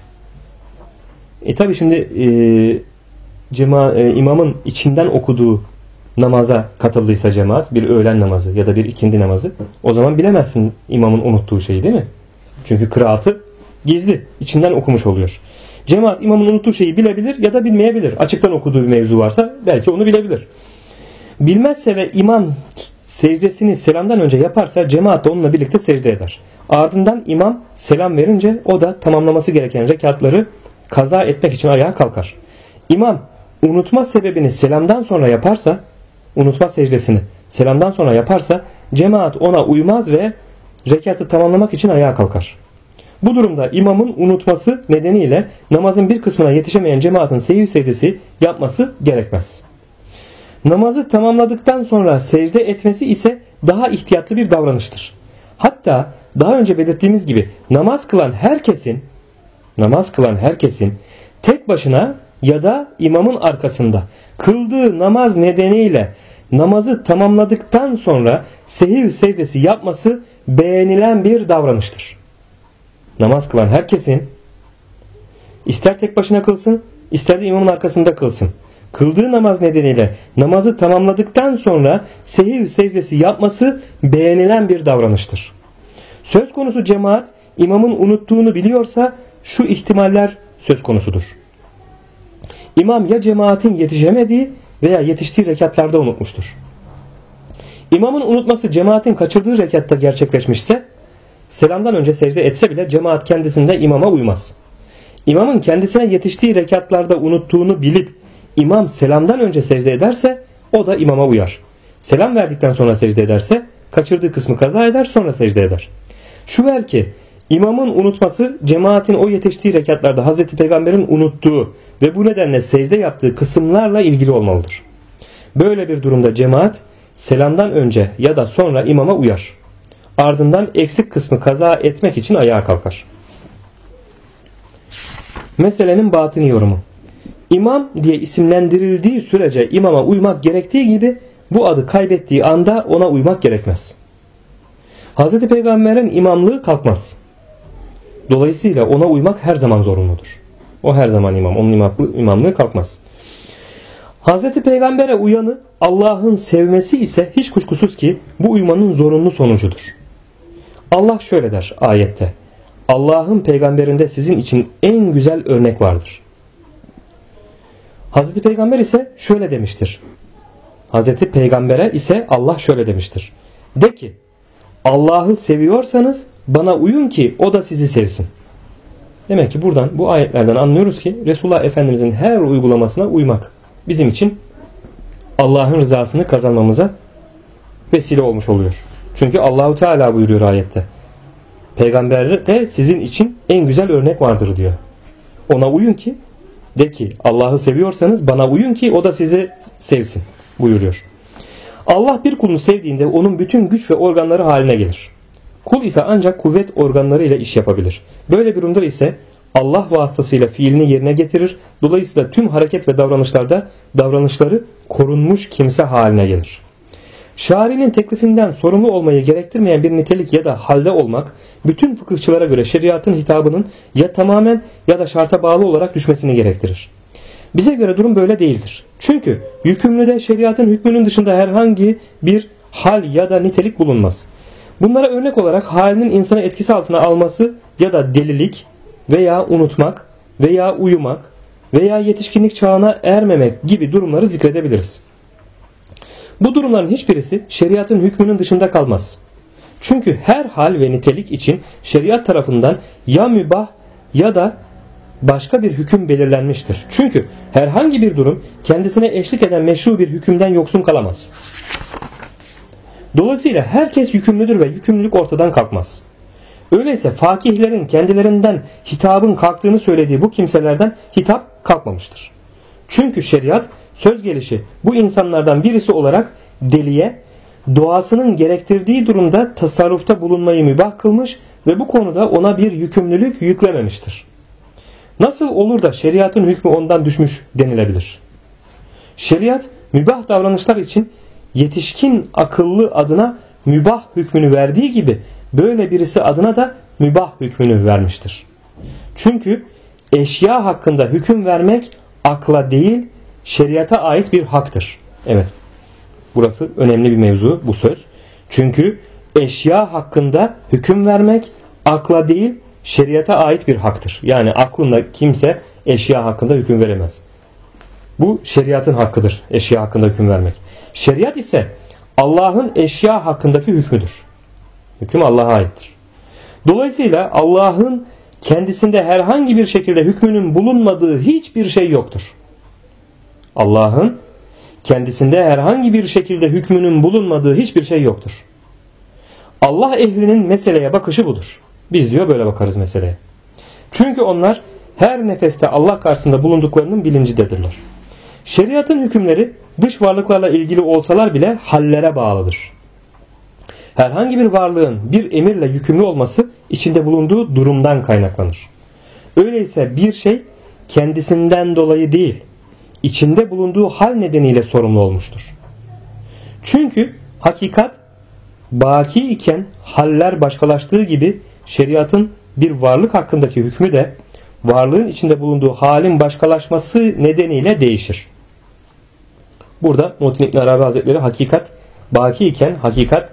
Tabi şimdi imamın içinden okuduğu namaza katıldıysa cemaat, bir öğlen namazı ya da bir ikindi namazı, o zaman bilemezsin imamın unuttuğu şeyi, değil mi? Çünkü kıraatı gizli, içinden okumuş oluyor. Cemaat imamın unuttuğu şeyi bilebilir ya da bilmeyebilir. Açıktan okuduğu bir mevzu varsa belki onu bilebilir. Bilmezse ve imam secdesini selamdan önce yaparsa cemaat de onunla birlikte secde eder. Ardından imam selam verince o da tamamlaması gereken rekatları kaza etmek için ayağa kalkar. İmam unutma sebebini selamdan sonra yaparsa, unutma secdesini selamdan sonra yaparsa cemaat ona uymaz ve rekatı tamamlamak için ayağa kalkar. Bu durumda imamın unutması nedeniyle namazın bir kısmına yetişemeyen cemaatin sehiv secdesi yapması gerekmez. Namazı tamamladıktan sonra secde etmesi ise daha ihtiyatlı bir davranıştır. Hatta daha önce belirttiğimiz gibi namaz kılan herkesin tek başına ya da imamın arkasında kıldığı namaz nedeniyle namazı tamamladıktan sonra sehiv secdesi yapması beğenilen bir davranıştır. Namaz kılan herkesin ister tek başına kılsın, ister de imamın arkasında kılsın, kıldığı namaz nedeniyle namazı tamamladıktan sonra sehiv secdesi yapması beğenilen bir davranıştır. Söz konusu cemaat imamın unuttuğunu biliyorsa şu ihtimaller söz konusudur. İmam ya cemaatin yetişemediği veya yetiştiği rekatlarda unutmuştur. İmamın unutması cemaatin kaçırdığı rekatta gerçekleşmişse selamdan önce secde etse bile cemaat kendisinde imama uymaz. İmamın kendisine yetiştiği rekatlarda unuttuğunu bilip imam selamdan önce secde ederse o da imama uyar. Selam verdikten sonra secde ederse kaçırdığı kısmı kaza eder, sonra secde eder. Şu var ki imamın unutması cemaatin o yetiştiği rekatlarda Hz. Peygamber'in unuttuğu ve bu nedenle secde yaptığı kısımlarla ilgili olmalıdır. Böyle bir durumda cemaat selamdan önce ya da sonra imama uyar. Ardından eksik kısmı kaza etmek için ayağa kalkar. Meselenin batini yorumu. İmam diye isimlendirildiği sürece imama uymak gerektiği gibi bu adı kaybettiği anda ona uymak gerekmez. Hz. Peygamber'in imamlığı kalkmaz. Dolayısıyla ona uymak her zaman zorunludur. O her zaman imam. Onun imamlığı kalkmaz. Hz. Peygamber'e uyanı Allah'ın sevmesi ise hiç kuşkusuz ki bu uymanın zorunlu sonucudur. Allah şöyle der ayette. Allah'ın peygamberinde sizin için en güzel örnek vardır. Hz. Peygamber ise şöyle demiştir. Hz. Peygamber'e ise Allah şöyle demiştir. De ki Allah'ı seviyorsanız bana uyun ki o da sizi sevsin. Demek ki buradan bu ayetlerden anlıyoruz ki Resulullah Efendimizin her uygulamasına uymak bizim için Allah'ın rızasını kazanmamıza vesile olmuş oluyor. Çünkü Allahu Teala buyuruyor ayette. Peygamber'de sizin için en güzel örnek vardır diyor. Ona uyun ki, de ki Allah'ı seviyorsanız bana uyun ki o da sizi sevsin buyuruyor. Allah bir kulunu sevdiğinde onun bütün güç ve organları haline gelir. Kul ise ancak kuvvet organları ile iş yapabilir. Böyle bir durumda ise Allah vasıtasıyla fiilini yerine getirir. Dolayısıyla tüm hareket ve davranışlarda davranışları korunmuş kimse haline gelir. Şari'nin teklifinden sorumlu olmayı gerektirmeyen bir nitelik ya da halde olmak, bütün fıkıhçılara göre şeriatın hitabının ya tamamen ya da şarta bağlı olarak düşmesini gerektirir. Bize göre durum böyle değildir. Çünkü yükümlüde şeriatın hükmünün dışında herhangi bir hal ya da nitelik bulunmaz. Bunlara örnek olarak halinin insanı etkisi altına alması ya da delilik veya unutmak veya uyumak veya yetişkinlik çağına ermemek gibi durumları zikredebiliriz. Bu durumların hiçbirisi şeriatın hükmünün dışında kalmaz. Çünkü her hal ve nitelik için şeriat tarafından ya mübah ya da başka bir hüküm belirlenmiştir. Çünkü herhangi bir durum kendisine eşlik eden meşru bir hükümden yoksun kalamaz. Dolayısıyla herkes yükümlüdür ve yükümlülük ortadan kalkmaz. Öyleyse fakihlerin kendilerinden hitabın kalktığını söylediği bu kimselerden hitap kalkmamıştır. Çünkü şeriat söz gelişi bu insanlardan birisi olarak deliye doğasının gerektirdiği durumda tasarrufta bulunmayı mübah kılmış ve bu konuda ona bir yükümlülük yüklememiştir. Nasıl olur da şeriatın hükmü ondan düşmüş denilebilir? Şeriat mübah davranışlar için yetişkin akıllı adına mübah hükmünü verdiği gibi böyle birisi adına da mübah hükmünü vermiştir. Çünkü eşya hakkında hüküm vermek akla değil şeriata ait bir haktır. Evet, burası önemli bir mevzu bu söz. Çünkü eşya hakkında hüküm vermek akla değil şeriata ait bir haktır. Yani aklında kimse eşya hakkında hüküm veremez. Bu şeriatın hakkıdır, eşya hakkında hüküm vermek. Şeriat ise Allah'ın eşya hakkındaki hükmüdür. Hüküm Allah'a aittir. Dolayısıyla Allah'ın kendisinde herhangi bir şekilde hükmünün bulunmadığı hiçbir şey yoktur. Allah'ın kendisinde herhangi bir şekilde hükmünün bulunmadığı hiçbir şey yoktur. Allah ehlinin meseleye bakışı budur. Biz diyor böyle bakarız meseleye. Çünkü onlar her nefeste Allah karşısında bulunduklarının bilincindedirler. Şeriatın hükümleri dış varlıklarla ilgili olsalar bile hallere bağlıdır. Herhangi bir varlığın bir emirle yükümlü olması içinde bulunduğu durumdan kaynaklanır. Öyleyse bir şey kendisinden dolayı değil, içinde bulunduğu hal nedeniyle sorumlu olmuştur. Çünkü hakikat baki iken haller başkalaştığı gibi şeriatın bir varlık hakkındaki hükmü de varlığın içinde bulunduğu halin başkalaşması nedeniyle değişir. Burada Muhittin İbn Arabi Hazretleri hakikat baki iken hakikat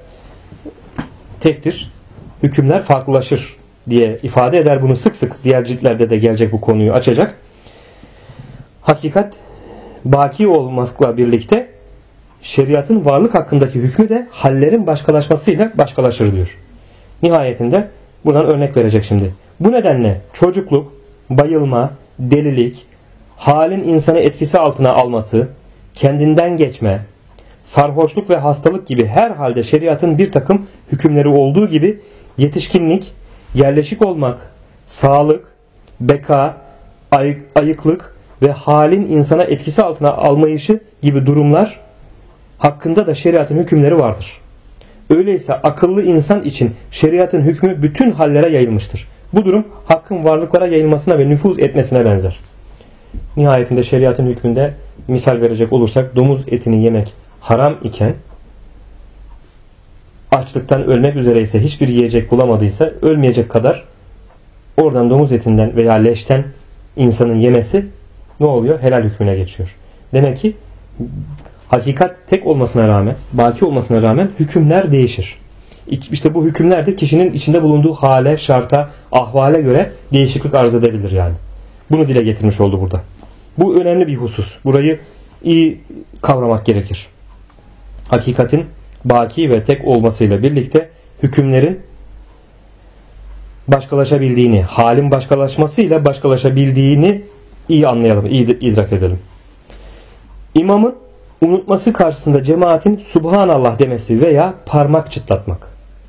tektir, hükümler farklılaşır diye ifade eder. Bunu sık sık diğer ciltlerde de gelecek, bu konuyu açacak. Hakikat baki olmakla birlikte şeriatın varlık hakkındaki hükmü de hallerin başkalaşmasıyla başkalaşır diyor. Nihayetinde buradan örnek verecek şimdi. Bu nedenle çocukluk, bayılma, delilik, halin insanı etkisi altına alması, kendinden geçme, sarhoşluk ve hastalık gibi her halde şeriatın bir takım hükümleri olduğu gibi yetişkinlik, yerleşik olmak, sağlık, beka, ayıklık ve halin insana etkisi altına almayışı gibi durumlar hakkında da şeriatın hükümleri vardır. Öyleyse akıllı insan için şeriatın hükmü bütün hallere yayılmıştır. Bu durum hakkın varlıklara yayılmasına ve nüfuz etmesine benzer. Nihayetinde şeriatın hükmünde misal verecek olursak domuz etini yemek haram iken açlıktan ölmek üzereyse hiçbir yiyecek bulamadıysa ölmeyecek kadar oradan domuz etinden veya leşten insanın yemesi ne oluyor? Helal hükmüne geçiyor. Demek ki hakikat tek olmasına rağmen, baki olmasına rağmen hükümler değişir. İşte bu hükümler de kişinin içinde bulunduğu hale, şarta, ahvale göre değişiklik arz edebilir yani. Bunu dile getirmiş oldu burada. Bu önemli bir husus. Burayı iyi kavramak gerekir. Hakikatin baki ve tek olmasıyla birlikte hükümlerin başkalaşabildiğini, halin başkalaşmasıyla başkalaşabildiğini iyi anlayalım, iyi idrak edelim. İmamın unutması karşısında cemaatin Subhanallah demesi veya parmak çıtlatmak.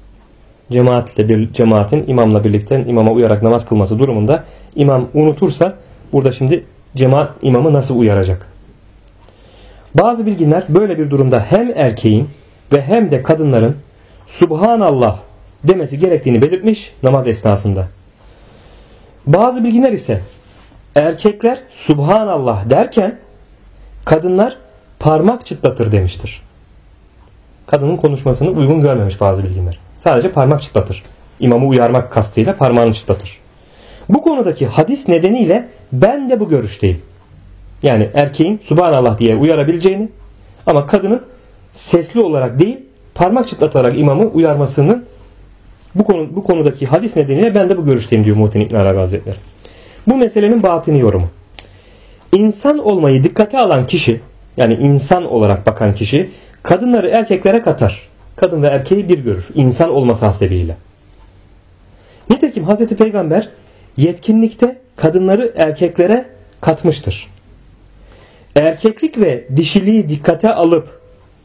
Cemaatin imamla birlikte imama uyarak namaz kılması durumunda imam unutursa burada şimdi cemaat imamı nasıl uyaracak? Bazı bilginler böyle bir durumda hem erkeğin ve hem de kadınların Subhanallah demesi gerektiğini belirtmiş namaz esnasında. Bazı bilginler ise erkekler Subhanallah derken kadınlar parmak çıtlatır demiştir. Kadının konuşmasını uygun görmemiş bazı bilginler. Sadece parmak çıtlatır. İmamı uyarmak kastıyla parmağını çıtlatır. Bu konudaki hadis nedeniyle ben de bu görüşteyim. Yani erkeğin Subhanallah diye uyarabileceğini ama kadının sesli olarak değil parmak çıtlatarak imamı uyarmasının bu konudaki hadis nedeniyle ben de bu görüşteyim diyor Muhittin İbn Arabi Hazretleri. Bu meselenin batini yorumu. İnsan olmayı dikkate alan kişi, yani insan olarak bakan kişi kadınları erkeklere katar. Kadın ve erkeği bir görür. İnsan olması hasebiyle. Nitekim Hazreti Peygamber yetkinlikte kadınları erkeklere katmıştır. Erkeklik ve dişiliği dikkate alıp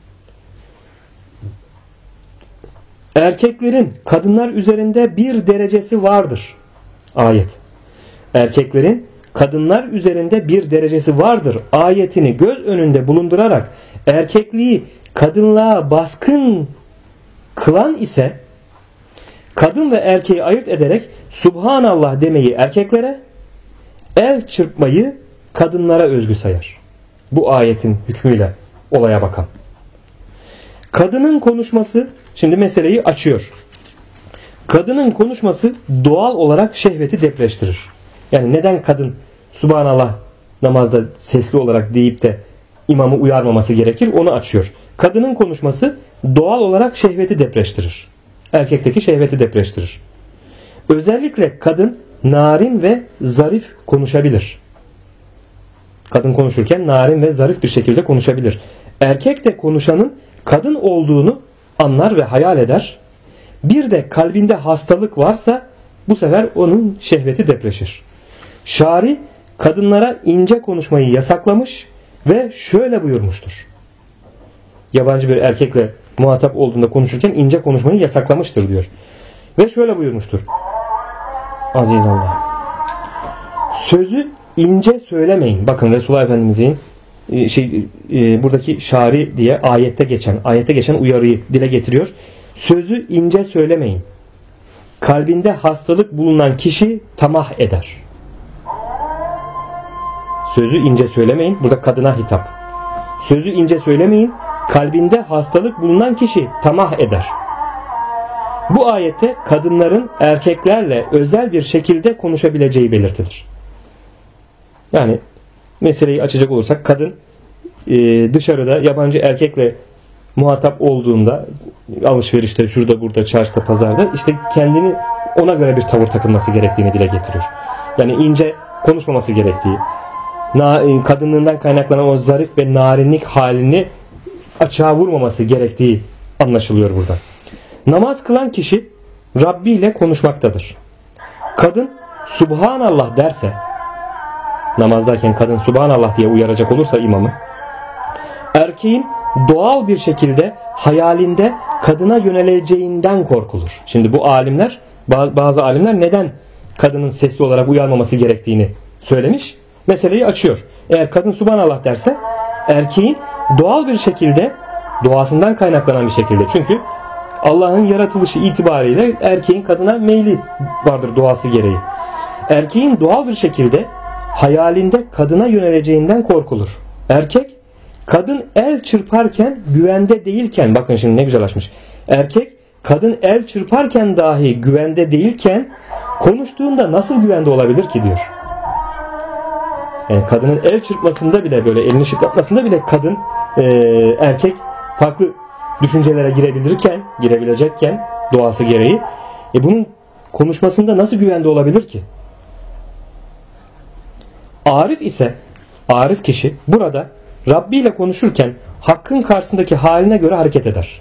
erkeklerin kadınlar üzerinde bir derecesi vardır. Ayet. Erkeklerin kadınlar üzerinde bir derecesi vardır. Ayetini göz önünde bulundurarak erkekliği kadınlığa baskın kılan ise kadın ve erkeği ayırt ederek Subhanallah demeyi erkeklere, el çırpmayı kadınlara özgü sayar. Bu ayetin hükmüyle olaya bakan. Kadının konuşması, şimdi meseleyi açıyor. Kadının konuşması doğal olarak şehveti depreştirir. Yani neden kadın Subhanallah namazda sesli olarak deyip de imamı uyarmaması gerekir? Onu açıyor. Kadının konuşması doğal olarak şehveti depreştirir. Erkekteki şehveti depreştirir. Özellikle kadın narin ve zarif konuşabilir. Kadın konuşurken narin ve zarif bir şekilde konuşabilir. Erkek de konuşanın kadın olduğunu anlar ve hayal eder. Bir de kalbinde hastalık varsa bu sefer onun şehveti depreşir. Şari kadınlara ince konuşmayı yasaklamış ve şöyle buyurmuştur. Yabancı bir erkekle muhatap olduğunda konuşurken ince konuşmayı yasaklamıştır diyor. Ve şöyle buyurmuştur. Aziz Allah. Sözü ince söylemeyin. Bakın Resulullah Efendimizin buradaki şari diye ayette geçen uyarıyı dile getiriyor. Sözü ince söylemeyin. Kalbinde hastalık bulunan kişi tamah eder. Sözü ince söylemeyin. Burada kadına hitap. Sözü ince söylemeyin. Kalbinde hastalık bulunan kişi tamah eder. Bu ayette kadınların erkeklerle özel bir şekilde konuşabileceği belirtilir. Yani meseleyi açacak olursak kadın dışarıda yabancı erkekle muhatap olduğunda alışverişte, şurada burada, çarşıda, pazarda işte kendini ona göre bir tavır takılması gerektiğini dile getiriyor. Yani ince konuşmaması gerektiği, kadınlığından kaynaklanan o zarif ve narinlik halini açığa vurmaması gerektiği anlaşılıyor burada. Namaz kılan kişi Rabbi ile konuşmaktadır. Kadın Subhanallah derse, namazdayken kadın Subhanallah diye uyaracak olursa imamı, erkeğin doğal bir şekilde hayalinde kadına yöneleceğinden korkulur. Şimdi bu alimler, bazı alimler neden kadının sesli olarak uyarmaması gerektiğini söylemiş. Meseleyi açıyor. Eğer kadın Subhanallah derse erkeğin doğal bir şekilde, doğasından kaynaklanan bir şekilde, çünkü Allah'ın yaratılışı itibariyle erkeğin kadına meyli vardır doğası gereği. Erkeğin doğal bir şekilde hayalinde kadına yöneleceğinden korkulur. Erkek kadın el çırparken güvende değilken, bakın şimdi ne güzel açmış. Erkek kadın el çırparken dahi güvende değilken konuştuğunda nasıl güvende olabilir ki diyor. Yani kadının el çırpmasında bile, böyle elini şıklatmasında bile kadın erkek farklı düşüncelere girebilecekken doğası gereği bunun konuşmasında nasıl güvende olabilir ki? Arif kişi burada Rabbi ile konuşurken hakkın karşısındaki haline göre hareket eder.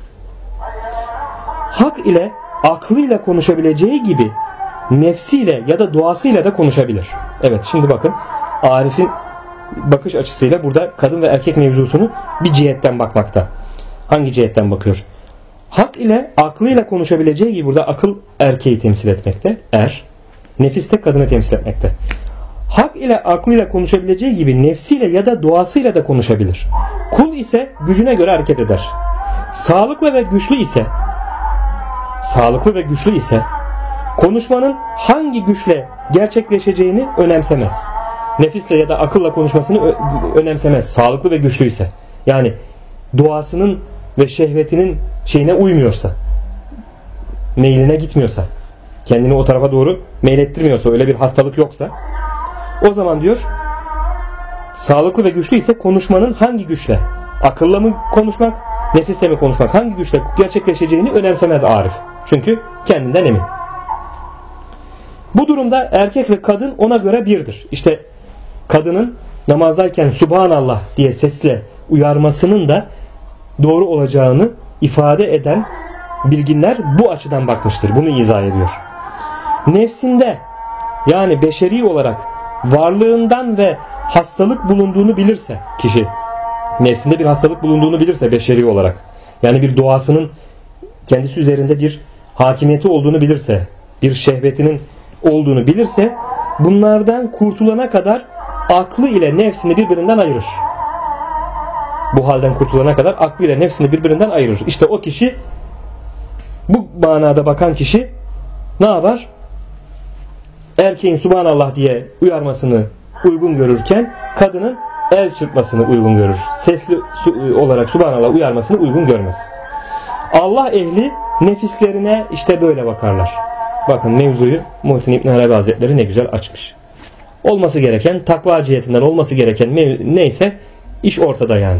Hak ile aklıyla konuşabileceği gibi nefsiyle ya da doğasıyla da konuşabilir. Evet, şimdi bakın Arif'in bakış açısıyla burada kadın ve erkek mevzusunu bir cihetten bakmakta. Hangi cihetten bakıyor? Hak ile aklıyla konuşabileceği gibi burada akıl erkeği temsil etmekte. Nefis de kadını temsil etmekte. Hak ile aklıyla konuşabileceği gibi nefsiyle ya da doğasıyla da konuşabilir. Kul ise gücüne göre hareket eder. Sağlıklı ve güçlü ise konuşmanın hangi güçle gerçekleşeceğini önemsemez. Nefisle ya da akılla konuşmasını önemsemez. Sağlıklı ve güçlüyse. Yani doğasının ve şehvetinin şeyine uymuyorsa, meyline gitmiyorsa, kendini o tarafa doğru meylettirmiyorsa, öyle bir hastalık yoksa, o zaman diyor Sağlıklı ve güçlü ise konuşmanın hangi güçle, akılla mı konuşmak, nefisle mi konuşmak, hangi güçle gerçekleşeceğini önemsemez Arif. Çünkü kendinden emin. Bu durumda erkek ve kadın ona göre birdir. İşte kadının namazdayken Subhanallah diye sesle uyarmasının da doğru olacağını ifade eden bilginler bu açıdan bakmıştır. Bunu izah ediyor. Nefsinde, yani beşeri olarak varlığından ve hastalık bulunduğunu bilirse kişi, nefsinde bir hastalık bulunduğunu bilirse beşeri olarak, yani bir doğasının kendisi üzerinde bir hakimiyeti olduğunu bilirse, bir şehvetinin olduğunu bilirse, bunlardan kurtulana kadar aklı ile nefsini birbirinden ayırır. Bu halden kurtulana kadar aklı ile nefsini birbirinden ayırır. İşte o kişi, bu manada bakan kişi ne yapar? Erkeğin Subhanallah diye uyarmasını uygun görürken kadının el çırpmasını uygun görür. Sesli olarak Subhanallah uyarmasını uygun görmez. Allah ehli nefislerine işte böyle bakarlar. Bakın mevzuyu Muhittin İbn Arabi Hazretleri ne güzel açmış. Olması gereken, takva cihetinden olması gereken neyse iş ortada yani.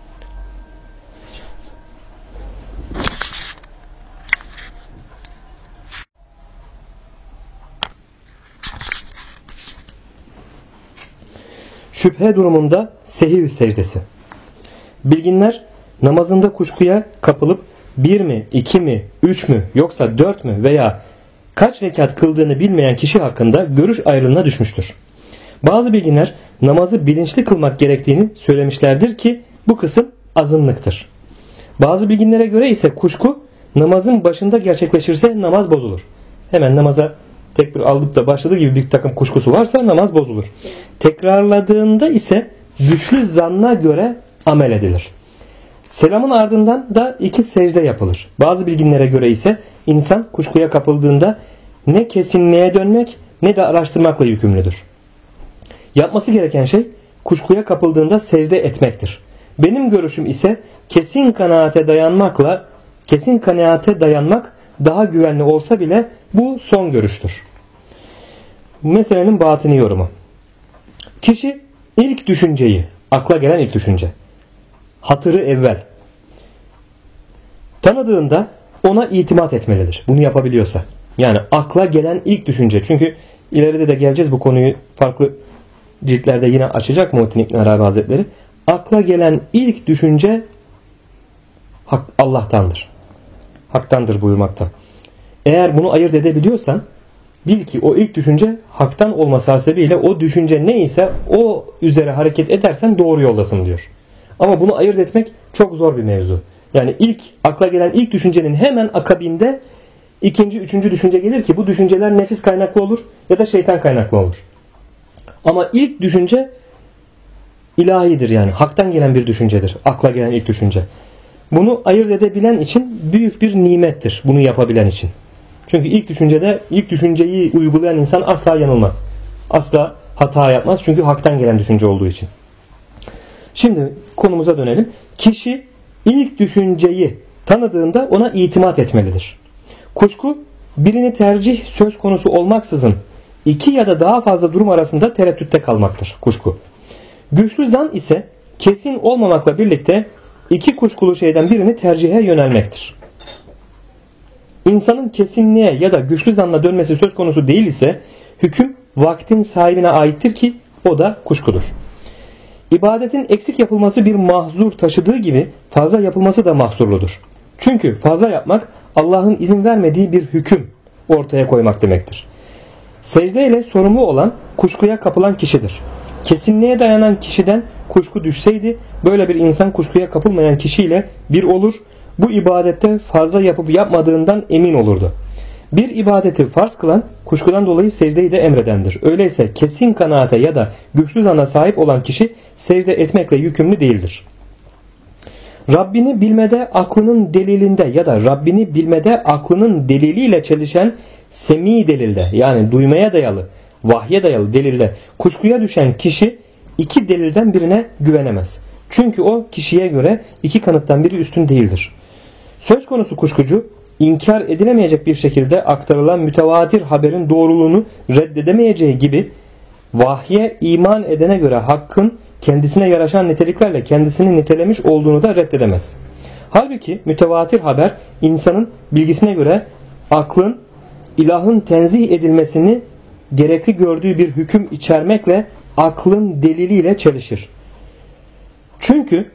Şüphe durumunda sehiv secdesi. Bilginler namazında kuşkuya kapılıp 1 mi, 2 mi, 3 mü yoksa 4 mü veya kaç rekat kıldığını bilmeyen kişi hakkında görüş ayrılığına düşmüştür. Bazı bilginler namazı bilinçli kılmak gerektiğini söylemişlerdir ki bu kısım azınlıktır. Bazı bilginlere göre ise kuşku namazın başında gerçekleşirse namaz bozulur. Hemen namaza tekbir aldık da başladığı gibi bir takım kuşkusu varsa namaz bozulur. Tekrarladığında ise güçlü zanna göre amel edilir. Selamın ardından da 2 secde yapılır. Bazı bilginlere göre ise insan kuşkuya kapıldığında ne kesinliğe dönmek ne de araştırmakla yükümlüdür. Yapması gereken şey kuşkuya kapıldığında secde etmektir. Benim görüşüm ise kesin kanaate dayanmak daha güvenli olsa bile bu son görüştür. Meselenin batini yorumu. Kişi ilk düşünceyi, akla gelen ilk düşünce, hatırı evvel tanıdığında ona itimat etmelidir. Bunu yapabiliyorsa. Yani akla gelen ilk düşünce. Çünkü ileride de geleceğiz, bu konuyu farklı ciltlerde yine açacak Muhittin İbn Arabi Hazretleri. Akla gelen ilk düşünce Allah'tandır. Hak'tandır buyurmakta. Eğer bunu ayırt edebiliyorsan bil ki o ilk düşünce haktan olması hasebiyle o düşünce neyse o üzere hareket edersen doğru yoldasın diyor. Ama bunu ayırt etmek çok zor bir mevzu. Yani akla gelen ilk düşüncenin hemen akabinde ikinci, üçüncü düşünce gelir ki bu düşünceler nefis kaynaklı olur ya da şeytan kaynaklı olur. Ama ilk düşünce ilahidir, yani haktan gelen bir düşüncedir. Akla gelen ilk düşünce. Bunu ayırt edebilen için büyük bir nimettir. Bunu yapabilen için. Çünkü ilk düşünceyi uygulayan insan asla yanılmaz. Asla hata yapmaz. Çünkü haktan gelen düşünce olduğu için. Şimdi konumuza dönelim. Kişi ilk düşünceyi tanıdığında ona itimat etmelidir. Kuşku birini tercih söz konusu olmaksızın 2 ya da daha fazla durum arasında tereddütte kalmaktır kuşku. Güçlü zan ise kesin olmamakla birlikte 2 kuşkulu şeyden birini tercihe yönelmektir. İnsanın kesinliğe ya da güçlü zanla dönmesi söz konusu değil ise hüküm vaktin sahibine aittir ki o da kuşkudur. İbadetin eksik yapılması bir mahzur taşıdığı gibi fazla yapılması da mahzurludur. Çünkü fazla yapmak Allah'ın izin vermediği bir hüküm ortaya koymak demektir. Secde ile sorumlu olan kuşkuya kapılan kişidir. Kesinliğe dayanan kişiden kuşku düşseydi böyle bir insan kuşkuya kapılmayan kişiyle bir olur, bu ibadette fazla yapıp yapmadığından emin olurdu. Bir ibadeti farz kılan kuşkudan dolayı secdeyi de emredendir. Öyleyse kesin kanaate ya da güçlü zana sahip olan kişi secde etmekle yükümlü değildir. Rabbini bilmede aklının delilinde ya da Rabbini bilmede aklının deliliyle çelişen semi delilde, yani duymaya dayalı, vahye dayalı delilde kuşkuya düşen kişi 2 delilden birine güvenemez. Çünkü o kişiye göre 2 kanıttan biri üstün değildir. Söz konusu kuşkucu inkar edilemeyecek bir şekilde aktarılan mütevatir haberin doğruluğunu reddedemeyeceği gibi vahye iman edene göre hakkın kendisine yaraşan niteliklerle kendisini nitelemiş olduğunu da reddedemez. Halbuki mütevatir haber insanın bilgisine göre aklın ilahın tenzih edilmesini gerekli gördüğü bir hüküm içermekle aklın deliliyle çelişir. Çünkü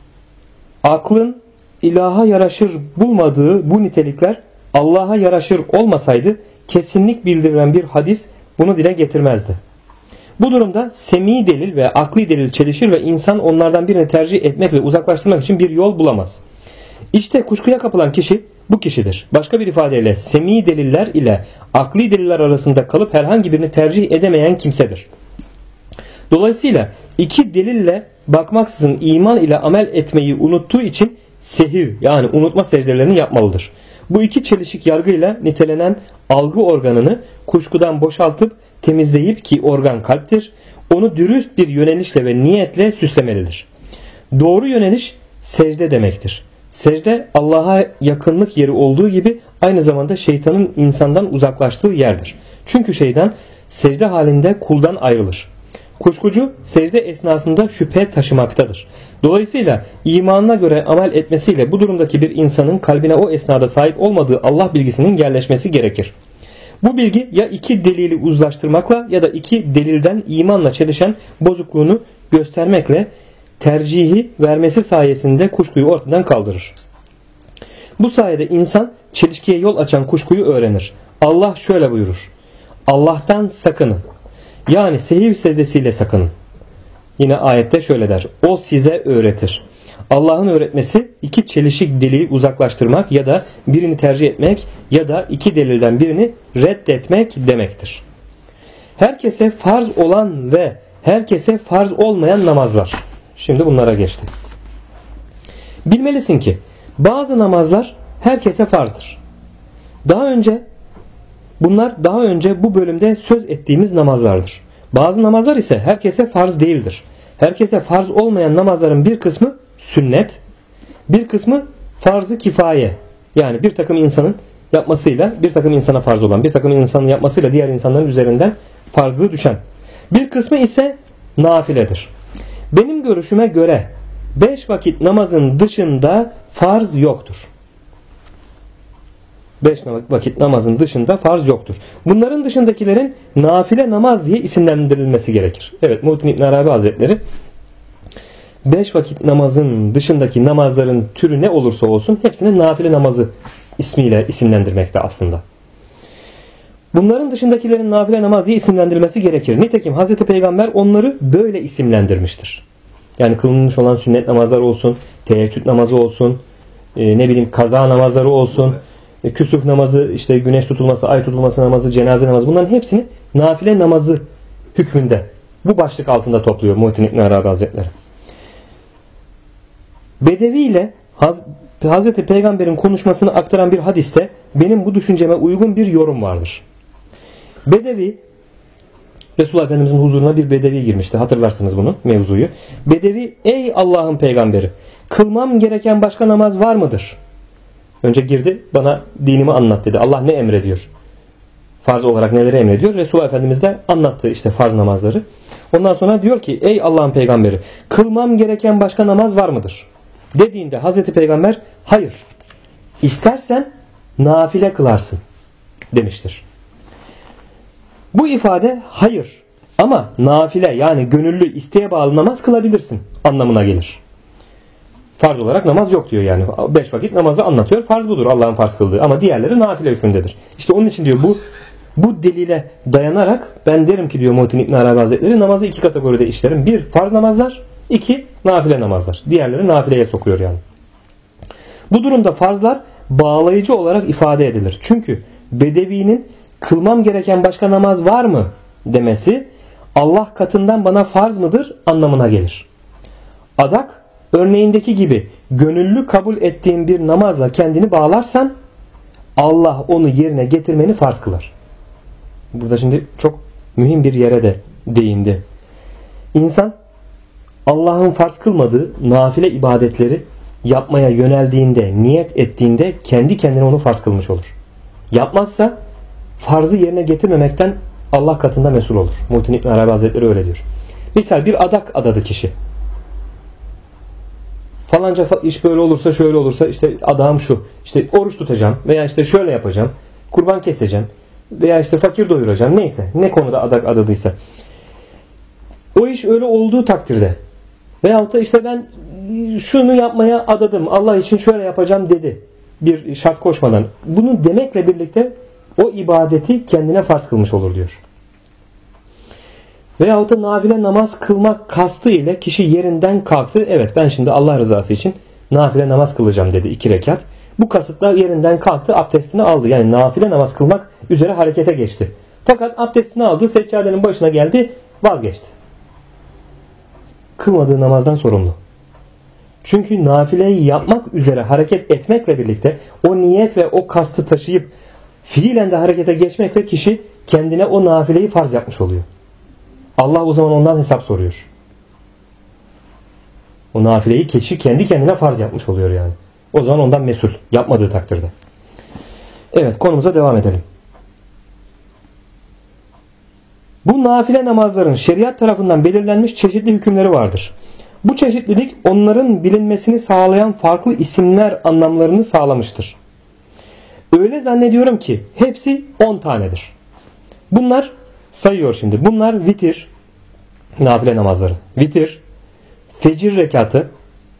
aklın ilaha yaraşır bulmadığı bu nitelikler Allah'a yaraşır olmasaydı kesinlik bildiren bir hadis bunu dile getirmezdi. Bu durumda semî delil ve akli delil çelişir ve insan onlardan birini tercih etmek ve uzaklaştırmak için bir yol bulamaz. İşte kuşkuya kapılan kişi bu kişidir. Başka bir ifadeyle semî deliller ile akli deliller arasında kalıp herhangi birini tercih edemeyen kimsedir. Dolayısıyla iki delille bakmaksızın iman ile amel etmeyi unuttuğu için sehiv yani unutma secdelerini yapmalıdır. Bu iki çelişik yargıyla nitelenen algı organını kuşkudan boşaltıp temizleyip ki organ kalptir, onu dürüst bir yönelişle ve niyetle süslemelidir. Doğru yöneliş secde demektir. Secde Allah'a yakınlık yeri olduğu gibi aynı zamanda şeytanın insandan uzaklaştığı yerdir. Çünkü şeytan secde halinde kuldan ayrılır. Kuşkucu secde esnasında şüphe taşımaktadır. Dolayısıyla imanına göre amel etmesiyle bu durumdaki bir insanın kalbine o esnada sahip olmadığı Allah bilgisinin yerleşmesi gerekir. Bu bilgi ya iki delili uzlaştırmakla ya da iki delilden imanla çelişen bozukluğunu göstermekle tercihi vermesi sayesinde kuşkuyu ortadan kaldırır. Bu sayede insan çelişkiye yol açan kuşkuyu öğrenir. Allah şöyle buyurur: Allah'tan sakının. Yani sehiv secdesiyle sakının. Yine ayette şöyle der: O size öğretir. Allah'ın öğretmesi iki çelişik delili uzaklaştırmak ya da birini tercih etmek ya da iki delilden birini reddetmek demektir. Herkese farz olan ve herkese farz olmayan namazlar. Şimdi bunlara geçtik. Bilmelisin ki bazı namazlar herkese farzdır. Bunlar daha önce bu bölümde söz ettiğimiz namazlardır. Bazı namazlar ise herkese farz değildir. Herkese farz olmayan namazların bir kısmı sünnet, bir kısmı farz-ı kifaye. Yani bir takım insanın yapmasıyla bir takım insana farz olan, bir takım insanın yapmasıyla diğer insanların üzerinden farzlığı düşen. Bir kısmı ise nafiledir. Benim görüşüme göre 5 vakit namazın dışında farz yoktur. 5 vakit namazın dışında farz yoktur. Bunların dışındakilerin nafile namaz diye isimlendirilmesi gerekir. Evet, Muhittin İbn Arabi Hazretleri 5 vakit namazın dışındaki namazların türü ne olursa olsun hepsini nafile namazı ismiyle isimlendirmekte aslında. Bunların dışındakilerin nafile namaz diye isimlendirilmesi gerekir. Nitekim Hazreti Peygamber onları böyle isimlendirmiştir. Yani kılınmış olan sünnet namazları olsun, teheccüd namazı olsun, kaza namazları olsun, küsuf namazı, işte güneş tutulması, ay tutulması namazı, cenaze namazı, bunların hepsini nafile namazı hükmünde bu başlık altında topluyor Muhittin İbn Arabi Hazretleri. Bedevi ile Hazreti Peygamber'in konuşmasını aktaran bir hadiste benim bu düşünceme uygun bir yorum vardır. Bedevi, Resulullah Efendimiz'in huzuruna bir bedevi girmişti. Hatırlarsınız bunu, mevzuyu. Bedevi, ey Allah'ın peygamberi, kılmam gereken başka namaz var mıdır? Önce girdi, bana dinimi anlat dedi. Allah ne emrediyor? Farz olarak neleri emrediyor? Resulullah Efendimiz de anlattı işte farz namazları. Ondan sonra diyor ki, ey Allah'ın peygamberi, kılmam gereken başka namaz var mıdır? Dediğinde Hazreti Peygamber, hayır, istersen nafile kılarsın demiştir. Bu ifade hayır ama nafile yani gönüllü, isteğe bağlı namaz kılabilirsin anlamına gelir. Farz olarak namaz yok diyor yani. 5 vakit namazı anlatıyor. Farz budur, Allah'ın farz kıldığı, ama diğerleri nafile hükmündedir. İşte onun için diyor bu delile dayanarak ben derim ki diyor Muhittin İbn Arabi Hazretleri, namazı iki kategoride işlerim. Bir, farz namazlar. İki, nafile namazlar. Diğerleri nafileye sokuyor yani. Bu durumda farzlar bağlayıcı olarak ifade edilir. Çünkü bedevinin kılmam gereken başka namaz var mı demesi Allah katından bana farz mıdır anlamına gelir. Adak örneğindeki gibi gönüllü kabul ettiğin bir namazla kendini bağlarsan Allah onu yerine getirmeni farz kılar. Burada şimdi çok mühim bir yere de değindi. İnsan Allah'ın farz kılmadığı nafile ibadetleri yapmaya yöneldiğinde, niyet ettiğinde kendi kendine onu farz kılmış olur. Yapmazsa farzı yerine getirmemekten Allah katında mesul olur. Muhittin İbn Arabi Hazretleri öyle diyor. Misal bir adak adadı kişi. Falanca iş böyle olursa, şöyle olursa, işte adağım şu. İşte oruç tutacağım veya işte şöyle yapacağım. Kurban keseceğim veya işte fakir doyuracağım. Neyse, ne konuda adak adadıysa. O iş öyle olduğu takdirde veyahut da işte ben şunu yapmaya adadım, Allah için şöyle yapacağım dedi. Bir şart koşmadan. Bunu demekle birlikte o ibadeti kendine farz kılmış olur diyor. Veyahut da nafile namaz kılmak kastı ile kişi yerinden kalktı. Evet, ben şimdi Allah rızası için nafile namaz kılacağım dedi 2 rekat. Bu kasıtla yerinden kalktı, abdestini aldı. Yani nafile namaz kılmak üzere harekete geçti. Fakat abdestini aldı, seccadenin başına geldi, vazgeçti. Kılmadığı namazdan sorumlu. Çünkü nafileyi yapmak üzere hareket etmekle birlikte o niyet ve o kastı taşıyıp fiilen de harekete geçmekle kişi kendine o nafileyi farz yapmış oluyor. Allah o zaman ondan hesap soruyor. O nafileyi kişi kendi kendine farz yapmış oluyor yani. O zaman ondan mesul. Yapmadığı takdirde. Evet, konumuza devam edelim. Bu nafile namazların şeriat tarafından belirlenmiş çeşitli hükümleri vardır. Bu çeşitlilik onların bilinmesini sağlayan farklı isimler anlamlarını sağlamıştır. Öyle zannediyorum ki hepsi 10 tanedir. Bunlar sayıyor şimdi. Bunlar vitir, nafile namazları. Vitir, fecir rekatı,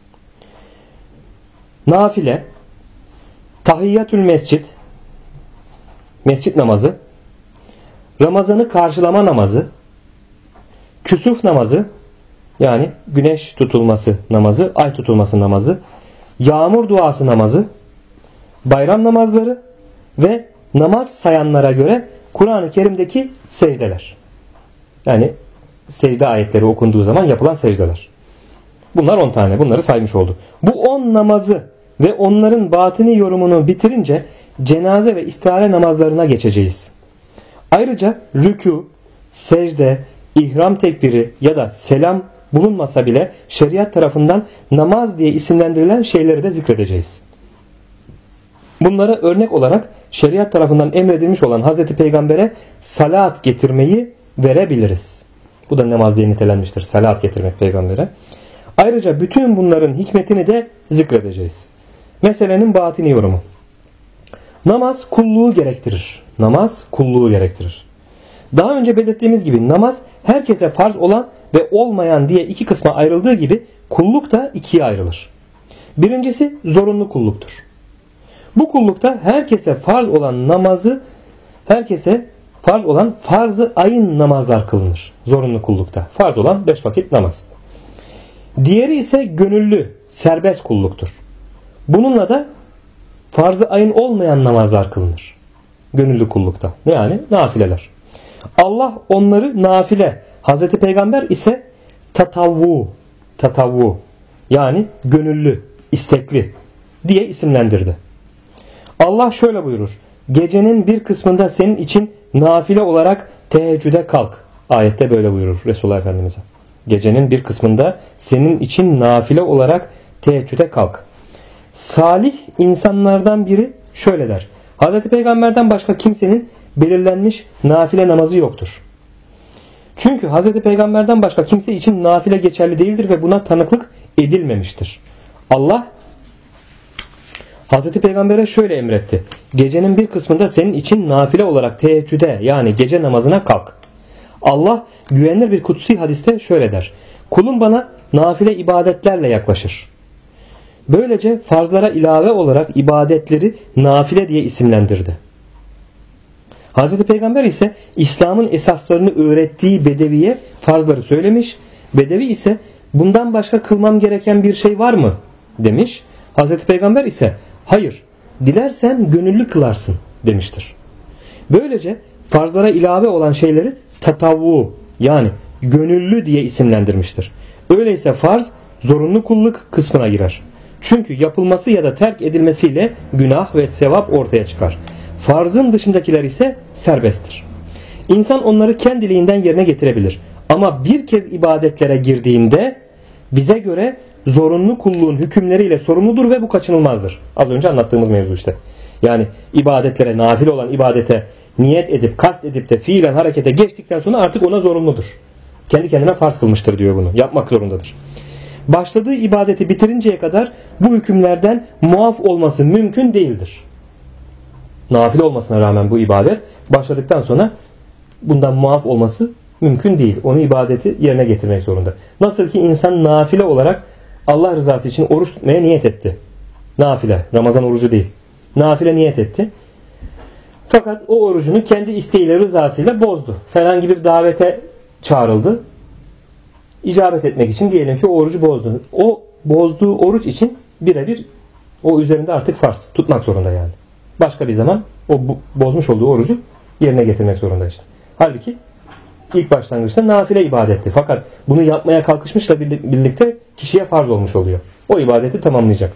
nafile, tahiyyatül mescid, mescit namazı, Ramazan'ı karşılama namazı, küsuf namazı, yani güneş tutulması namazı, ay tutulması namazı, yağmur duası namazı, bayram namazları ve namaz sayanlara göre Kur'an-ı Kerim'deki secdeler. Yani secde ayetleri okunduğu zaman yapılan secdeler. Bunlar 10 tane. Bunları saymış oldu. Bu 10 namazı ve onların batini yorumunu bitirince cenaze ve istihare namazlarına geçeceğiz. Ayrıca rükû, secde, ihram tekbiri ya da selam bulunmasa bile şeriat tarafından namaz diye isimlendirilen şeyleri de zikredeceğiz. Bunlara örnek olarak şeriat tarafından emredilmiş olan Hazreti Peygamber'e salat getirmeyi verebiliriz. Bu da namaz diye nitelenmiştir. Salat getirmek Peygamber'e. Ayrıca bütün bunların hikmetini de zikredeceğiz. Meselenin batini yorumu. Namaz kulluğu gerektirir. Namaz kulluğu gerektirir. Daha önce belirttiğimiz gibi namaz herkese farz olan ve olmayan diye 2 kısma ayrıldığı gibi kulluk da 2'ye ayrılır. Birincisi zorunlu kulluktur. Bu kullukta herkese farz olan farz-ı ayın namazlar kılınır. Zorunlu kullukta. Farz olan 5 vakit namaz. Diğeri ise gönüllü, serbest kulluktur. Bununla da farz-ı ayın olmayan namazlar kılınır. Gönüllü kullukta. Yani nafileler. Allah onları nafile, Hazreti Peygamber ise tatavvu yani gönüllü, istekli diye isimlendirdi. Allah şöyle buyurur. Gecenin bir kısmında senin için nafile olarak teheccüde kalk. Ayette böyle buyurur Resulullah Efendimiz'e. Gecenin bir kısmında senin için nafile olarak teheccüde kalk. Salih insanlardan biri şöyle der. Hazreti Peygamber'den başka kimsenin belirlenmiş nafile namazı yoktur. Çünkü Hazreti Peygamber'den başka kimse için nafile geçerli değildir ve buna tanıklık edilmemiştir. Allah Hazreti Peygamber'e şöyle emretti. Gecenin bir kısmında senin için nafile olarak teheccüde yani gece namazına kalk. Allah güvenilir bir kutsi hadiste şöyle der. Kulum bana nafile ibadetlerle yaklaşır. Böylece farzlara ilave olarak ibadetleri nafile diye isimlendirdi. Hazreti Peygamber ise İslam'ın esaslarını öğrettiği Bedevi'ye farzları söylemiş. Bedevi ise bundan başka kılmam gereken bir şey var mı demiş. Hazreti Peygamber ise hayır, dilersen gönüllü kılarsın demiştir. Böylece farzlara ilave olan şeyleri tatavvu yani gönüllü diye isimlendirmiştir. Öyleyse farz zorunlu kulluk kısmına girer. Çünkü yapılması ya da terk edilmesiyle günah ve sevap ortaya çıkar. Farzın dışındakiler ise serbesttir. İnsan onları kendiliğinden yerine getirebilir. Ama bir kez ibadetlere girdiğinde bize göre zorunlu kulluğun hükümleriyle sorumludur ve bu kaçınılmazdır. Az önce anlattığımız mevzu işte. Yani ibadetlere, nafile olan ibadete niyet edip, kast edip de fiilen harekete geçtikten sonra artık ona zorunludur. kendi kendine farz kılmıştır diyor bunu. Yapmak zorundadır. Başladığı ibadeti bitirinceye kadar bu hükümlerden muaf olması mümkün değildir. Nafile olmasına rağmen bu ibadet başladıktan sonra bundan muaf olması mümkün değil. Onu ibadeti yerine getirmek zorunda. Nasıl ki insan nafile olarak Allah rızası için oruç tutmaya niyet etti. Nafile, Ramazan orucu değil. Nafile niyet etti. Fakat o orucunu kendi isteğiyle, rızasıyla bozdu. Herhangi bir davete çağrıldı. İcabet etmek için diyelim ki o orucu bozdu. O bozduğu oruç için birebir o üzerinde artık farz. Tutmak zorunda yani. Başka bir zaman o bozmuş olduğu orucu yerine getirmek zorunda işte. Halbuki ilk başlangıçta nafile ibadetti. Fakat bunu yapmaya kalkışmışla birlikte kişiye farz olmuş oluyor. O ibadeti tamamlayacak.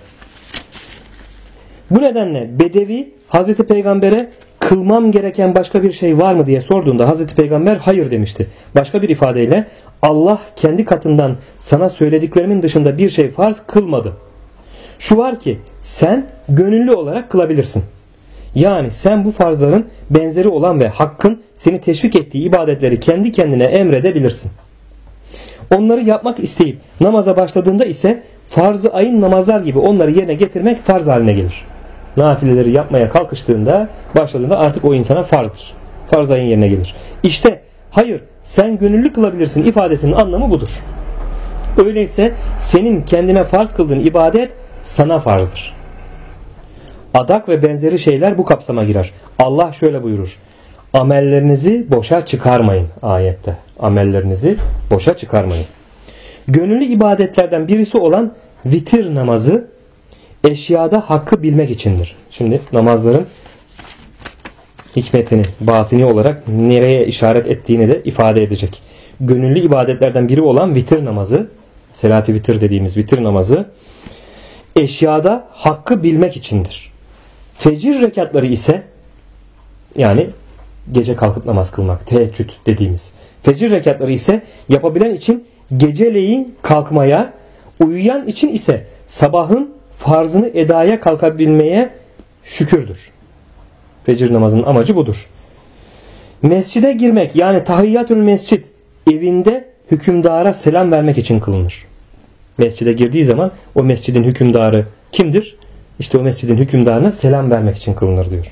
Bu nedenle Bedevi Hazreti Peygamber'e kılmam gereken başka bir şey var mı diye sorduğunda Hazreti Peygamber hayır demişti. Başka bir ifadeyle Allah kendi katından sana söylediklerimin dışında bir şey farz kılmadı. Şu var ki sen gönüllü olarak kılabilirsin. Yani sen bu farzların benzeri olan ve Hakk'ın seni teşvik ettiği ibadetleri kendi kendine emredebilirsin. Onları yapmak isteyip namaza başladığında ise farz-ı ayın namazlar gibi onları yerine getirmek farz haline gelir. Nafileleri yapmaya kalkıştığında, başladığında artık o insana farzdır. Farz ayın yerine gelir. İşte hayır sen gönüllü kılabilirsin ifadesinin anlamı budur. Öyleyse senin kendine farz kıldığın ibadet sana farzdır. Adak ve benzeri şeyler bu kapsama girer. Allah şöyle buyurur. Amellerinizi boşa çıkarmayın ayette. Amellerinizi boşa çıkarmayın. Gönüllü ibadetlerden birisi olan vitir namazı eşyada hakkı bilmek içindir. Şimdi namazların hikmetini, batini olarak nereye işaret ettiğini de ifade edecek. Gönüllü ibadetlerden biri olan vitir namazı, selat-ı vitir dediğimiz vitir namazı eşyada hakkı bilmek içindir. Fecir rekatları ise yani gece kalkıp namaz kılmak, teheccüd dediğimiz. Fecir rekatları ise yapabilen için geceleyin kalkmaya, uyuyan için ise sabahın farzını edaya kalkabilmeye şükürdür. Fecir namazının amacı budur. Mescide girmek yani tahiyyatül mescid evinde hükümdara selam vermek için kılınır. Mescide girdiği zaman o mescidin hükümdarı kimdir? İşte o mescidin hükümdarına selam vermek için kılınır diyor.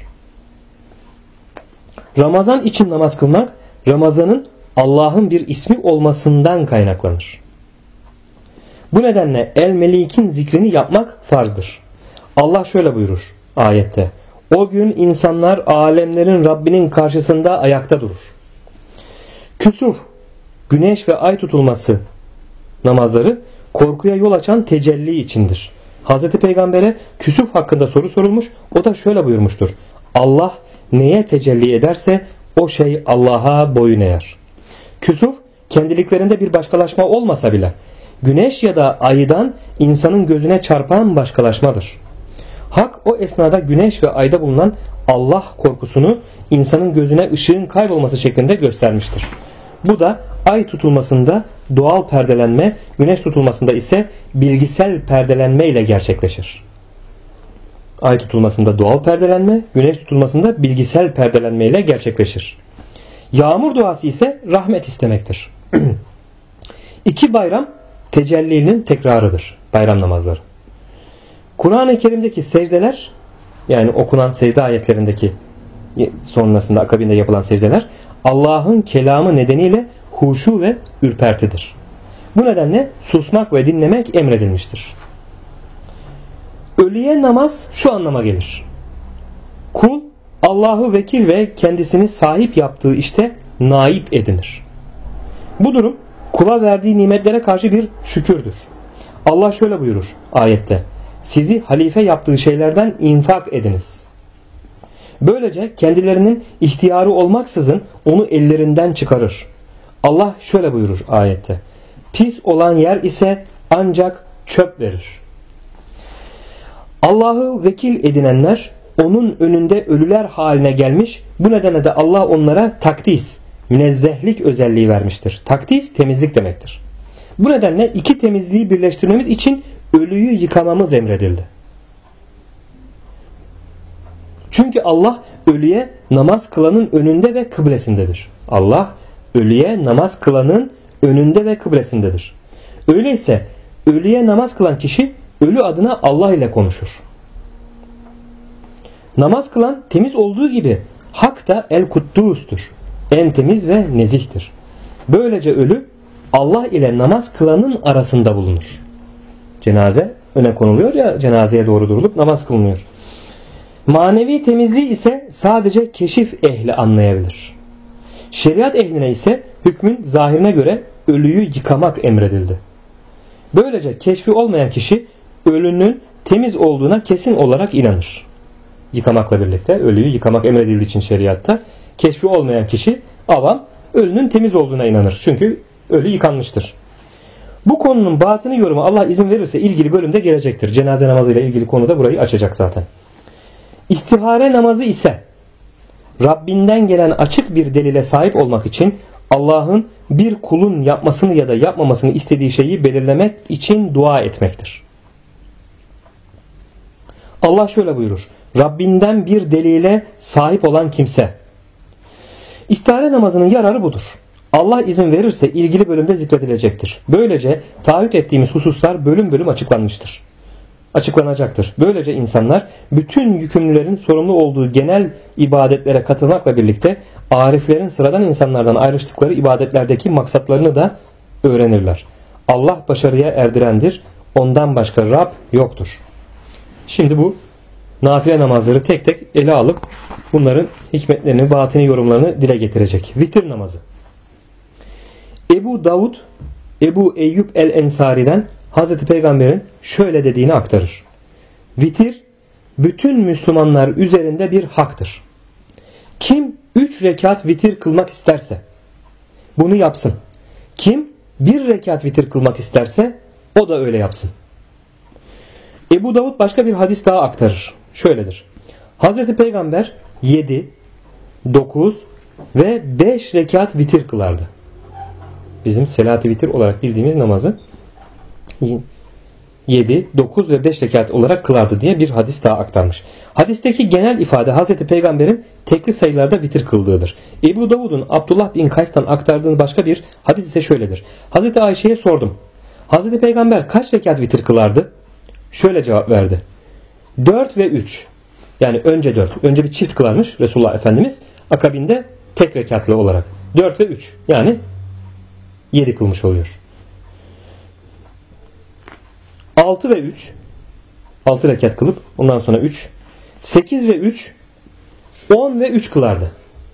Ramazan için namaz kılmak Ramazan'ın Allah'ın bir ismi olmasından kaynaklanır. Bu nedenle El-Melik'in zikrini yapmak farzdır. Allah şöyle buyurur ayette. O gün insanlar alemlerin Rabbinin karşısında ayakta durur. Küsuf, güneş ve ay tutulması namazları korkuya yol açan tecelli içindir. Hazreti Peygamber'e küsuf hakkında soru sorulmuş. O da şöyle buyurmuştur. Allah neye tecelli ederse o şey Allah'a boyun eğer. Küsuf kendiliklerinde bir başkalaşma olmasa bile güneş ya da aydan insanın gözüne çarpan başkalaşmadır. Hak o esnada güneş ve ayda bulunan Allah korkusunu insanın gözüne ışığın kaybolması şeklinde göstermiştir. Bu da ay tutulmasında doğal perdelenme, güneş tutulmasında ise bilgisel perdelenme ile gerçekleşir. Ay tutulmasında doğal perdelenme, güneş tutulmasında bilgisel perdelenme ile gerçekleşir. Yağmur duası ise rahmet istemektir. İki bayram tecellinin tekrarıdır. Bayram namazları. Kur'an-ı Kerim'deki secdeler yani okunan secde ayetlerindeki sonrasında akabinde yapılan secdeler Allah'ın kelamı nedeniyle huşu ve ürpertidir. Bu nedenle susmak ve dinlemek emredilmiştir. Ölüye namaz şu anlama gelir. Kul Allah'ı vekil ve kendisini sahip yaptığı işte naip edinir. Bu durum kula verdiği nimetlere karşı bir şükürdür. Allah şöyle buyurur ayette. Sizi halife yaptığı şeylerden infak ediniz. Böylece kendilerinin ihtiyarı olmaksızın onu ellerinden çıkarır. Allah şöyle buyurur ayette. Pis olan yer ise ancak çöp verir. Allah'ı vekil edinenler onun önünde ölüler haline gelmiş. Bu nedenle de Allah onlara takdis, münezzehlik özelliği vermiştir. Takdis temizlik demektir. Bu nedenle iki temizliği birleştirmemiz için ölüyü yıkamamız emredildi. Çünkü Allah ölüye namaz kılanın önünde ve kıblesindedir. Allah ölüye namaz kılanın önünde ve kıblesindedir. Öyleyse ölüye namaz kılan kişi ölü adına Allah ile konuşur. Namaz kılan temiz olduğu gibi Hak da El-Kuddus'tur. En temiz ve nezihtir. Böylece ölü Allah ile namaz kılanın arasında bulunur. Cenaze öne konuluyor ya, cenazeye doğru durulup namaz kılınıyor. Manevi temizliği ise sadece keşif ehli anlayabilir. Şeriat ehline ise hükmün zahirine göre ölüyü yıkamak emredildi. Böylece keşfi olmayan kişi ölünün temiz olduğuna kesin olarak inanır. Yıkamakla birlikte ölüyü yıkamak emredildiği için şeriatta, keşfi olmayan kişi avam ölünün temiz olduğuna inanır. Çünkü ölü yıkanmıştır. Bu konunun batını yorumu Allah izin verirse ilgili bölümde gelecektir. Cenaze namazıyla ilgili konuda burayı açacak zaten. İstihare namazı ise Rabbinden gelen açık bir delile sahip olmak için Allah'ın bir kulun yapmasını ya da yapmamasını istediği şeyi belirlemek için dua etmektir. Allah şöyle buyurur: Rabbinden bir delile sahip olan kimse. İstihare namazının yararı budur. Allah izin verirse ilgili bölümde zikredilecektir. Böylece taahhüt ettiğimiz hususlar bölüm bölüm açıklanacaktır. Böylece insanlar bütün yükümlülerin sorumlu olduğu genel ibadetlere katılmakla birlikte ariflerin sıradan insanlardan ayrıştıkları ibadetlerdeki maksatlarını da öğrenirler. Allah başarıya erdirendir. Ondan başka Rab yoktur. Şimdi bu nafile namazları tek tek ele alıp bunların hikmetlerini, batini yorumlarını dile getirecek. Vitir namazı. Ebu Davud, Ebu Eyyub el-Ensari'den Hazreti Peygamber'in şöyle dediğini aktarır. Vitir, bütün Müslümanlar üzerinde bir haktır. Kim 3 rekat vitir kılmak isterse bunu yapsın. Kim 1 rekat vitir kılmak isterse o da öyle yapsın. Ebu Davud başka bir hadis daha aktarır. Şöyledir. Hazreti Peygamber 7, 9 ve 5 rekat vitir kılardı. Bizim selat-ı vitir olarak bildiğimiz namazı 7, 9 ve 5 rekat olarak kılardı diye bir hadis daha aktarmış. Hadisteki genel ifade Hazreti Peygamber'in tekli sayılarda vitir kıldığıdır. Ebu Davud'un Abdullah bin Kays'tan aktardığı başka bir hadis ise şöyledir. Hazreti Ayşe'ye sordum. Hazreti Peygamber kaç rekat vitir kılardı? Şöyle cevap verdi. 4 ve 3. Yani önce 4. Önce bir çift kılarmış Resulullah Efendimiz. Akabinde tek rekatlı olarak. 4 ve 3. Yani 7 kılmış oluyor. 6 ve 3. 6 rekat kılıp ondan sonra 3. 8 ve 3. 10 ve 3 kılardı.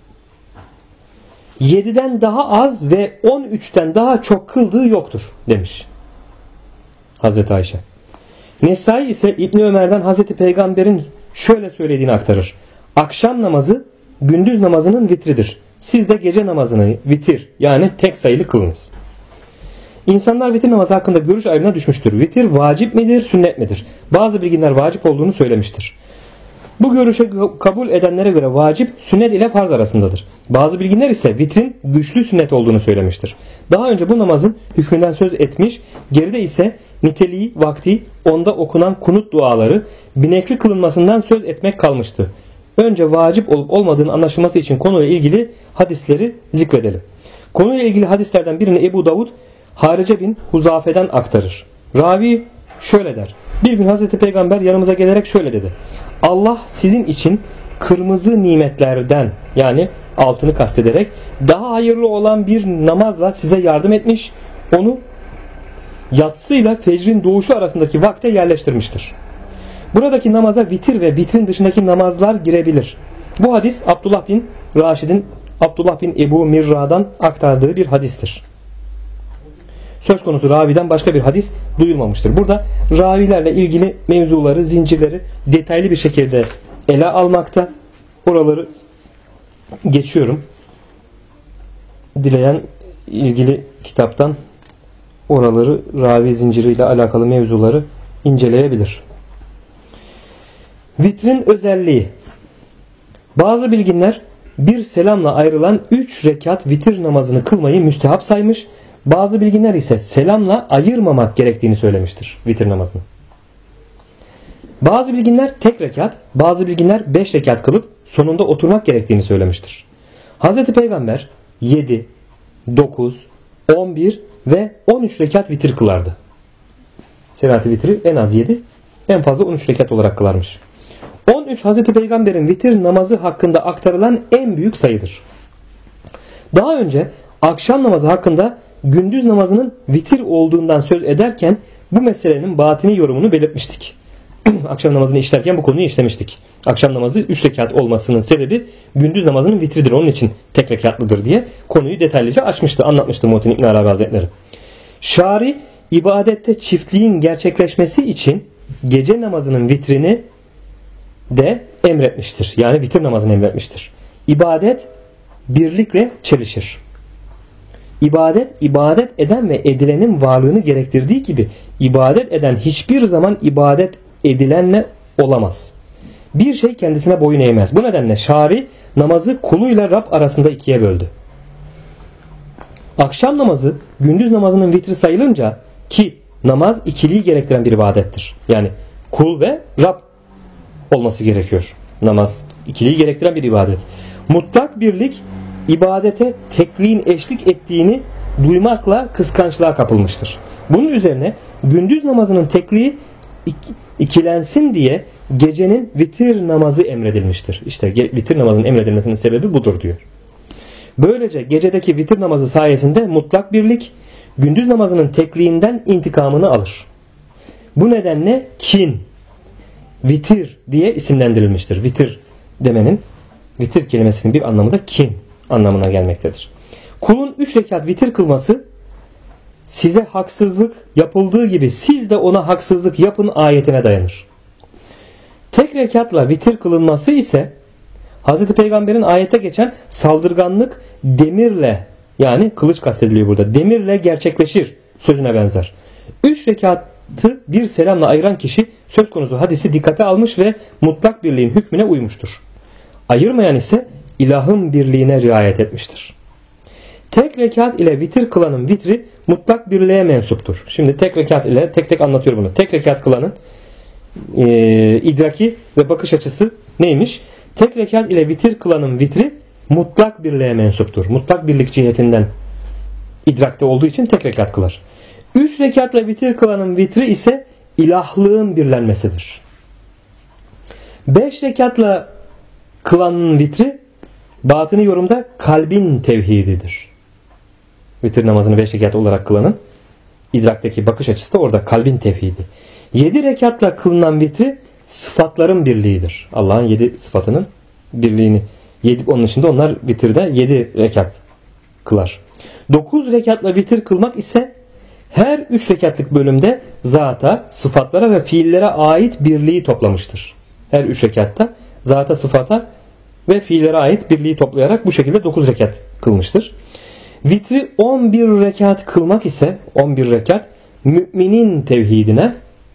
7'den daha az ve 13'ten daha çok kıldığı yoktur demiş Hazreti Ayşe. Nesai ise İbni Ömer'den Hazreti Peygamber'in şöyle söylediğini aktarır. Akşam namazı gündüz namazının vitridir. Siz de gece namazını vitir yani tek sayılı kılınız. İnsanlar vitir namazı hakkında görüş ayrılığına düşmüştür. Vitir vacip midir, sünnet midir? Bazı bilginler vacip olduğunu söylemiştir. Bu görüşe kabul edenlere göre vacip sünnet ile farz arasındadır. Bazı bilginler ise vitrin güçlü sünnet olduğunu söylemiştir. Daha önce bu namazın hükmünden söz etmiş, geride ise niteliği, vakti, onda okunan kunut duaları, binekli kılınmasından söz etmek kalmıştı. Önce vacip olup olmadığının anlaşılması için konuyla ilgili hadisleri zikredelim. Konuyla ilgili hadislerden birini Ebu Davud Harice bin Huzafe'den aktarır. Ravi şöyle der. Bir gün Hazreti Peygamber yanımıza gelerek şöyle dedi. Allah sizin için kırmızı nimetlerden yani altını kastederek daha hayırlı olan bir namazla size yardım etmiş, onu yatsıyla fecrin doğuşu arasındaki vakte yerleştirmiştir. Buradaki namaza vitir ve vitrin dışındaki namazlar girebilir. Bu hadis Abdullah bin Ebu Mirra'dan aktardığı bir hadistir. Söz konusu raviden başka bir hadis duyulmamıştır. Burada ravilerle ilgili mevzuları, zincirleri detaylı bir şekilde ele almakta. Oraları geçiyorum. Dileyen ilgili kitaptan oraları ravi zinciriyle alakalı mevzuları inceleyebilir. Vitrin özelliği. Bazı bilginler bir selamla ayrılan 3 rekat vitir namazını kılmayı müstehap saymış. Bazı bilginler ise selamla ayırmamak gerektiğini söylemiştir vitir namazını. Bazı bilginler tek rekat, bazı bilginler 5 rekat kılıp sonunda oturmak gerektiğini söylemiştir. Hazreti Peygamber 7, 9, 11 ve 13 rekat vitir kılardı. Selat-ı vitri en az 7, en fazla 13 rekat olarak kılarmış. 13 Hazreti Peygamber'in vitir namazı hakkında aktarılan en büyük sayıdır. Daha önce akşam namazı hakkında gündüz namazının vitir olduğundan söz ederken bu meselenin batini yorumunu belirtmiştik. Akşam namazını işlerken bu konuyu işlemiştik. Akşam namazı 3 rekat olmasının sebebi gündüz namazının vitridir. Onun için tek rekatlıdır diye konuyu detaylıca açmıştı, anlatmıştı Muhittin İbn Arabi Hazretleri. Şari ibadette çiftliğin gerçekleşmesi için gece namazının vitrini de emretmiştir. Yani vitir namazını emretmiştir. İbadet birlikle çelişir. İbadet eden ve edilenin varlığını gerektirdiği gibi ibadet eden hiçbir zaman ibadet edilenle olamaz. Bir şey kendisine boyun eğmez. Bu nedenle şari namazı kuluyla Rab arasında ikiye böldü. Akşam namazı gündüz namazının vitri sayılınca ki namaz ikiliği gerektiren bir ibadettir. Yani kul ve Rab olması gerekiyor. Namaz ikiliği gerektiren bir ibadet. Mutlak birlik ibadete tekliğin eşlik ettiğini duymakla kıskançlığa kapılmıştır. Bunun üzerine gündüz namazının tekliği ikilensin diye gecenin vitir namazı emredilmiştir. İşte vitir namazının emredilmesinin sebebi budur diyor. Böylece gecedeki vitir namazı sayesinde mutlak birlik gündüz namazının tekliğinden intikamını alır. Bu nedenle kin, vitir diye isimlendirilmiştir. Vitir demenin, vitir kelimesinin bir anlamı da kin anlamına gelmektedir. Kulun 3 rekat vitir kılması size haksızlık yapıldığı gibi siz de ona haksızlık yapın ayetine dayanır. Tek rekatla vitir kılınması ise Hazreti Peygamber'in ayete geçen saldırganlık demirle, yani kılıç kastediliyor burada, demirle gerçekleşir sözüne benzer. 3 rekatı bir selamla ayıran kişi söz konusu hadisi dikkate almış ve mutlak birliğin hükmüne uymuştur. Ayırmayan ise ilahın birliğine riayet etmiştir. Tek rekat ile vitir kılanın vitri mutlak birliğe mensuptur. Şimdi tek rekat ile tek tek anlatıyorum bunu. Tek rekat kılanın idraki ve bakış açısı neymiş? Tek rekat ile vitir kılanın vitri mutlak birliğe mensuptur. Mutlak birlik cihetinden idrakte olduğu için tek rekat kılar. 3 rekatla vitir kılanın vitri ise ilahlığın birlenmesidir. 5 rekatla kılanın vitri batını yorumda kalbin tevhididir. Vitir namazını 5 rekat olarak kılanın idraktaki bakış açısı da orada kalbin tevhidi. 7 rekatla kılınan vitri sıfatların birliğidir. Allah'ın 7 sıfatının birliğini. Onun dışında onlar vitirde 7 rekat kılar. 9 rekatla vitir kılmak ise her 3 rekatlık bölümde zata, sıfatlara ve fiillere ait birliği toplamıştır. Her 3 rekatta zata, sıfata ve fiillere ait birliği toplayarak bu şekilde 9 rekat kılmıştır. Vitri 11 rekat kılmak ise 11 rekat müminin tevhidine,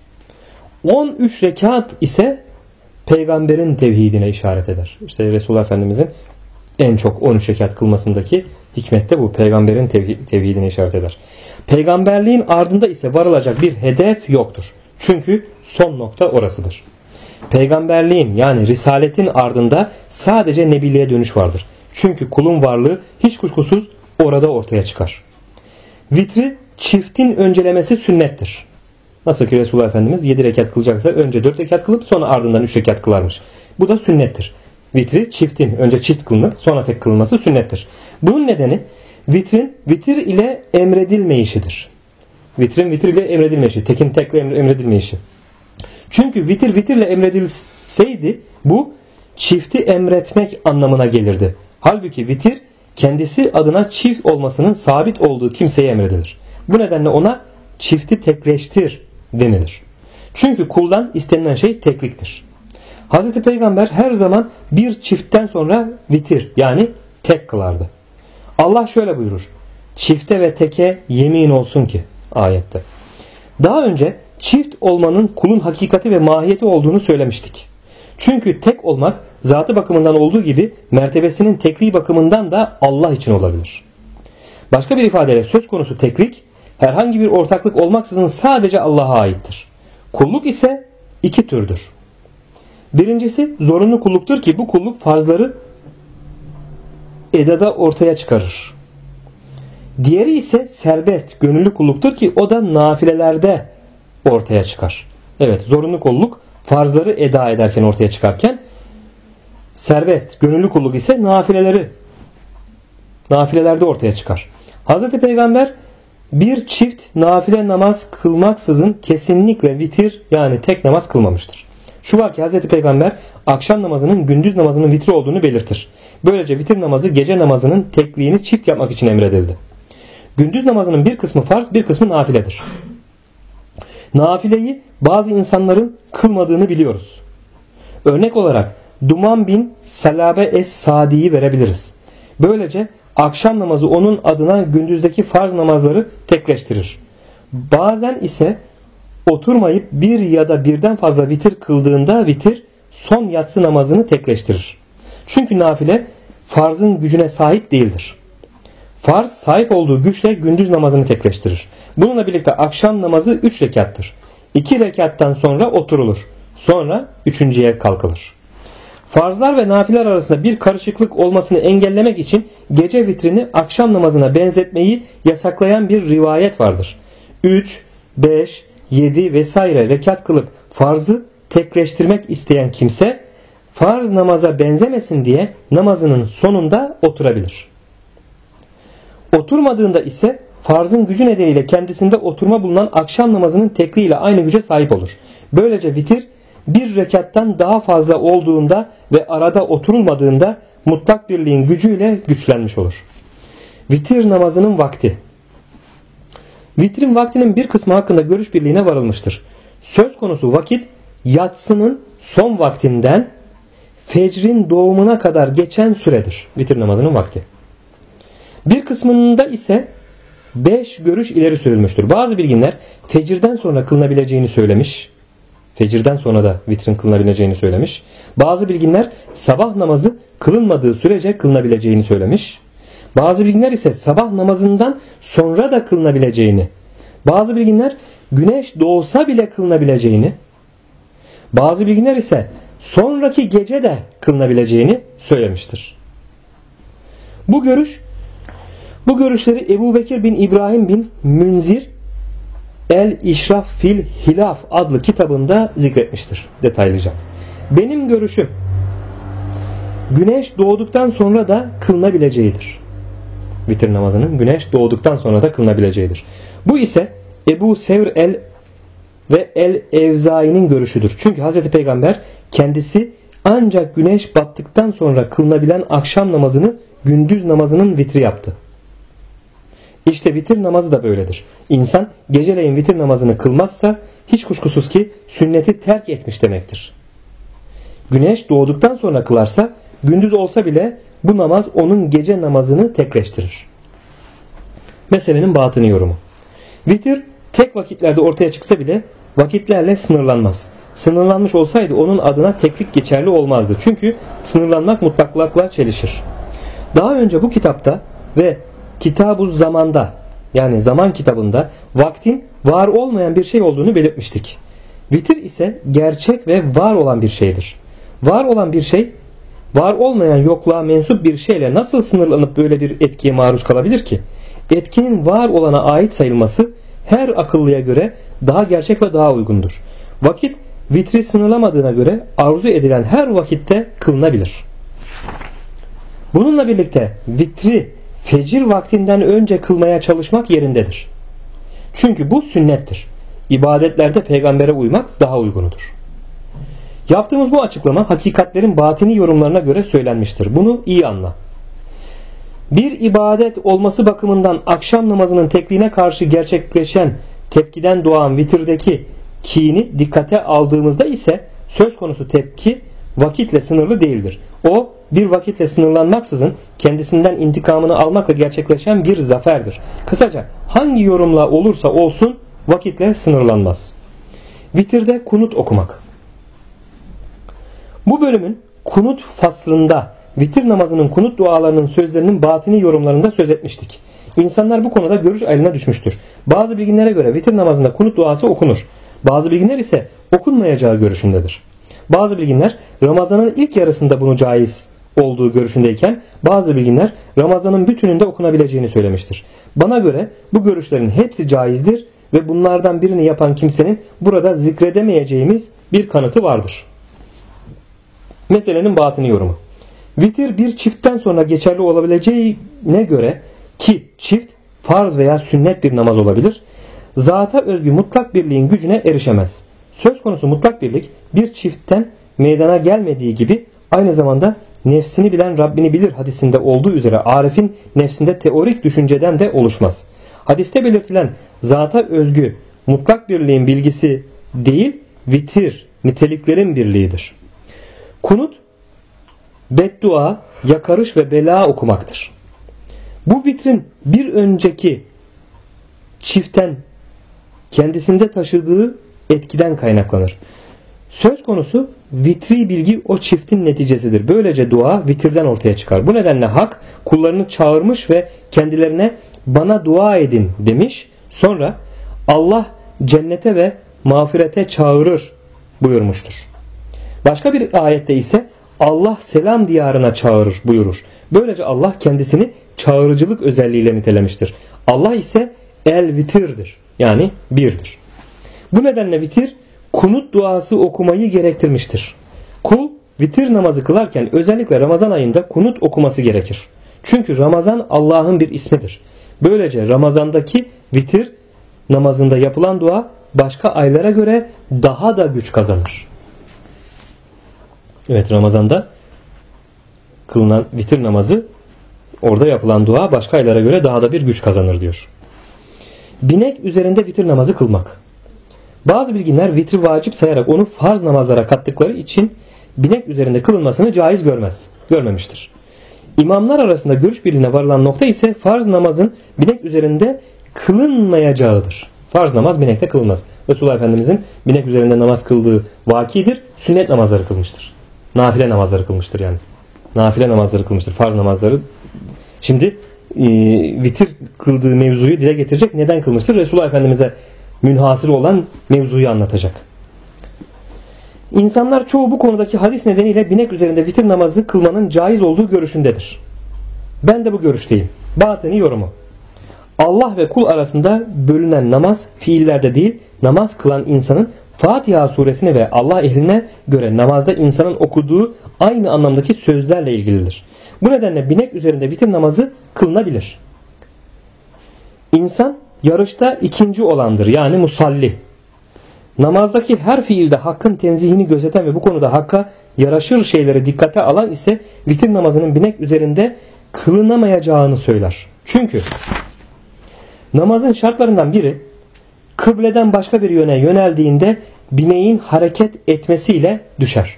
13 rekat ise peygamberin tevhidine işaret eder. İşte Resulullah Efendimizin en çok 13 rekat kılmasındaki hikmet de bu. Peygamberin tevhidine işaret eder. Peygamberliğin ardında ise varılacak bir hedef yoktur. Çünkü son nokta orasıdır. Peygamberliğin yani risaletin ardında sadece nebiliğe dönüş vardır. Çünkü kulun varlığı hiç kuşkusuz orada ortaya çıkar. Vitri çiftin öncelemesi sünnettir. Nasıl ki Resulullah Efendimiz 7 rekat kılacaksa önce 4 rekat kılıp sonra ardından 3 rekat kılarmış. Bu da sünnettir. Vitri çiftin önce çift kılınır sonra tek kılınması sünnettir. Bunun nedeni vitrin vitir ile emredilmeyişidir. Vitrin vitir ile emredilmeyişi, tekin tekle emredilmeyişi. Çünkü vitirle emredilseydi bu çifti emretmek anlamına gelirdi. Halbuki vitir kendisi adına çift olmasının sabit olduğu kimseye emredilir. Bu nedenle ona çifti tekleştir denilir. Çünkü kuldan istenilen şey tekliktir. Hazreti Peygamber her zaman bir çiftten sonra vitir yani tek kılardı. Allah şöyle buyurur. Çifte ve teke yemin olsun ki ayette. Daha önce çift olmanın kulun hakikati ve mahiyeti olduğunu söylemiştik. Çünkü tek olmak zatı bakımından olduğu gibi mertebesinin tekliği bakımından da Allah için olabilir. Başka bir ifadeyle söz konusu teklik herhangi bir ortaklık olmaksızın sadece Allah'a aittir. Kulluk ise iki türdür. Birincisi zorunlu kulluktur ki bu kulluk farzları edada ortaya çıkarır. Diğeri ise serbest, gönüllü kulluktur ki o da nafilelerde ortaya çıkar. Evet, zorunlu kulluk farzları eda ederken ortaya çıkarken, serbest, gönüllü kulluk ise nafilelerde ortaya çıkar. Hazreti Peygamber bir çift nafile namaz kılmaksızın kesinlikle vitir yani tek namaz kılmamıştır. Şu var ki Hazreti Peygamber akşam namazının gündüz namazının vitri olduğunu belirtir. Böylece vitir namazı gece namazının tekliğini çift yapmak için emredildi. Gündüz namazının bir kısmı farz, bir kısmı nafiledir. Nafileyi bazı insanların kılmadığını biliyoruz. Örnek olarak Duman bin Salabe es-Sadi'yi verebiliriz. Böylece akşam namazı onun adına gündüzdeki farz namazları tekleştirir. Bazen ise oturmayıp bir ya da birden fazla vitir kıldığında vitir son yatsı namazını tekleştirir. Çünkü nafile farzın gücüne sahip değildir. Farz sahip olduğu güçle gündüz namazını tekleştirir. Bununla birlikte akşam namazı 3 rekattır. 2 rekattan sonra oturulur. Sonra 3.'ye kalkılır. Farzlar ve nafiler arasında bir karışıklık olmasını engellemek için gece vitrini akşam namazına benzetmeyi yasaklayan bir rivayet vardır. 3, 5, 7 vesaire rekat kılıp farzı tekleştirmek isteyen kimse farz namaza benzemesin diye namazının sonunda oturabilir. Oturmadığında ise farzın gücü nedeniyle kendisinde oturma bulunan akşam namazının tekliğiyle aynı güce sahip olur. Böylece vitir bir rekattan daha fazla olduğunda ve arada oturulmadığında mutlak birliğin gücüyle güçlenmiş olur. Vitir namazının vakti. Vitrin vaktinin bir kısmı hakkında görüş birliğine varılmıştır. Söz konusu vakit yatsının son vaktinden fecrin doğumuna kadar geçen süredir. Vitir namazının vakti. Bir kısmında ise 5 görüş ileri sürülmüştür. Bazı bilginler fecirden sonra kılınabileceğini söylemiş. Fecirden sonra da vitrin kılınabileceğini söylemiş. Bazı bilginler sabah namazı kılınmadığı sürece kılınabileceğini söylemiş. Bazı bilginler ise sabah namazından sonra da kılınabileceğini. Bazı bilginler güneş doğsa bile kılınabileceğini. Bazı bilginler ise sonraki gece de kılınabileceğini söylemiştir. Bu görüşleri Ebu Bekir bin İbrahim bin Münzir El-İşraf fil Hilaf adlı kitabında zikretmiştir detaylıca. Benim görüşüm güneş doğduktan sonra da kılınabileceğidir. Vitir namazının güneş doğduktan sonra da kılınabileceğidir. Bu ise Ebu Sevr ve El-Evzai'nin görüşüdür. Çünkü Hz. Peygamber kendisi ancak güneş battıktan sonra kılınabilen akşam namazını gündüz namazının vitri yaptı. İşte vitir namazı da böyledir. İnsan geceleyin vitir namazını kılmazsa hiç kuşkusuz ki sünneti terk etmiş demektir. Güneş doğduktan sonra kılarsa gündüz olsa bile bu namaz onun gece namazını tekleştirir. Meselenin batını yorumu. Vitir tek vakitlerde ortaya çıksa bile vakitlerle sınırlanmaz. Sınırlanmış olsaydı onun adına teklik geçerli olmazdı. Çünkü sınırlanmak mutlaklıkla çelişir. Daha önce bu kitapta ve Kitab-ı Zaman'da yani zaman kitabında vaktin var olmayan bir şey olduğunu belirtmiştik. Vitir ise gerçek ve var olan bir şeydir. Var olan bir şey, var olmayan yokluğa mensup bir şeyle nasıl sınırlanıp böyle bir etkiye maruz kalabilir ki? Etkinin var olana ait sayılması her akıllıya göre daha gerçek ve daha uygundur. Vakit vitri sınırlamadığına göre arzu edilen her vakitte kılınabilir. Bununla birlikte vitri fecir vaktinden önce kılmaya çalışmak yerindedir. Çünkü bu sünnettir. İbadetlerde peygambere uymak daha uygunudur. Yaptığımız bu açıklama hakikatlerin batini yorumlarına göre söylenmiştir. Bunu iyi anla. Bir ibadet olması bakımından akşam namazının tekliğine karşı gerçekleşen tepkiden doğan vitirdeki kini dikkate aldığımızda ise söz konusu tepki vakitle sınırlı değildir. O bir vakitle sınırlanmaksızın kendisinden intikamını almakla gerçekleşen bir zaferdir. Kısaca hangi yorumla olursa olsun vakitle sınırlanmaz. Vitirde kunut okumak. Bu bölümün kunut faslında vitir namazının kunut dualarının sözlerinin batini yorumlarında söz etmiştik. İnsanlar bu konuda görüş ayrılığına düşmüştür. Bazı bilginlere göre vitir namazında kunut duası okunur. Bazı bilginler ise okunmayacağı görüşündedir. Bazı bilginler Ramazan'ın ilk yarısında bunu caiz olduğu görüşündeyken bazı bilginler Ramazan'ın bütününde okunabileceğini söylemiştir. Bana göre bu görüşlerin hepsi caizdir ve bunlardan birini yapan kimsenin burada zikredemeyeceğimiz bir kanıtı vardır. Meselenin batını yorumu. Vitir bir çiftten sonra geçerli olabileceğine göre ki çift farz veya sünnet bir namaz olabilir, zata özgü mutlak birliğin gücüne erişemez. Söz konusu mutlak birlik bir çiftten meydana gelmediği gibi aynı zamanda nefsini bilen Rabbini bilir hadisinde olduğu üzere Arif'in nefsinde teorik düşünceden de oluşmaz. Hadiste belirtilen zata özgü mutlak birliğin bilgisi değil, vitir niteliklerin birliğidir. Kunut, beddua, yakarış ve bela okumaktır. Bu vitrin bir önceki çiftten kendisinde taşıdığı etkiden kaynaklanır. Söz konusu vitri bilgi o çiftin neticesidir. Böylece dua vitirden ortaya çıkar. Bu nedenle Hak kullarını çağırmış ve kendilerine bana dua edin demiş. Sonra Allah cennete ve mağfirete çağırır buyurmuştur. Başka bir ayette ise Allah selam diyarına çağırır buyurur. Böylece Allah kendisini çağırıcılık özelliğiyle nitelemiştir. Allah ise el vitirdir. Yani birdir. Bu nedenle vitir kunut duası okumayı gerektirmiştir. Kul vitir namazı kılarken özellikle Ramazan ayında kunut okuması gerekir. Çünkü Ramazan Allah'ın bir ismidir. Böylece Ramazandaki vitir namazında yapılan dua başka aylara göre daha da güç kazanır. Evet, Ramazanda kılınan vitir namazı, orada yapılan dua başka aylara göre daha da bir güç kazanır diyor. Binek üzerinde vitir namazı kılmak. Bazı bilginler vitri vacip sayarak onu farz namazlara kattıkları için binek üzerinde kılınmasını caiz görmemiştir. İmamlar arasında görüş birliğine varılan nokta ise farz namazın binek üzerinde kılınmayacağıdır. Farz namaz binekte kılınmaz. Resulullah Efendimizin binek üzerinde namaz kıldığı vakidir. Sünnet namazları kılmıştır. Nafile namazları kılmıştır yani. Nafile namazları kılmıştır. Farz namazları. Şimdi vitir kıldığı mevzuyu dile getirecek. Neden kılmıştır? Resulullah Efendimiz'e münhasır olan mevzuyu anlatacak. İnsanlar çoğu bu konudaki hadis nedeniyle binek üzerinde vitir namazı kılmanın caiz olduğu görüşündedir. Ben de bu görüşteyim. Batini yorumu. Allah ve kul arasında bölünen namaz fiillerde değil, namaz kılan insanın Fatiha suresini ve Allah ehline göre namazda insanın okuduğu aynı anlamdaki sözlerle ilgilidir. Bu nedenle binek üzerinde vitir namazı kılınabilir. İnsan yarışta ikinci olandır, yani musalli. Namazdaki her fiilde hakkın tenzihini gözeten ve bu konuda hakka yaraşır şeyleri dikkate alan ise vitir namazının binek üzerinde kılınamayacağını söyler. Çünkü namazın şartlarından biri kıbleden başka bir yöne yöneldiğinde bineğin hareket etmesiyle düşer.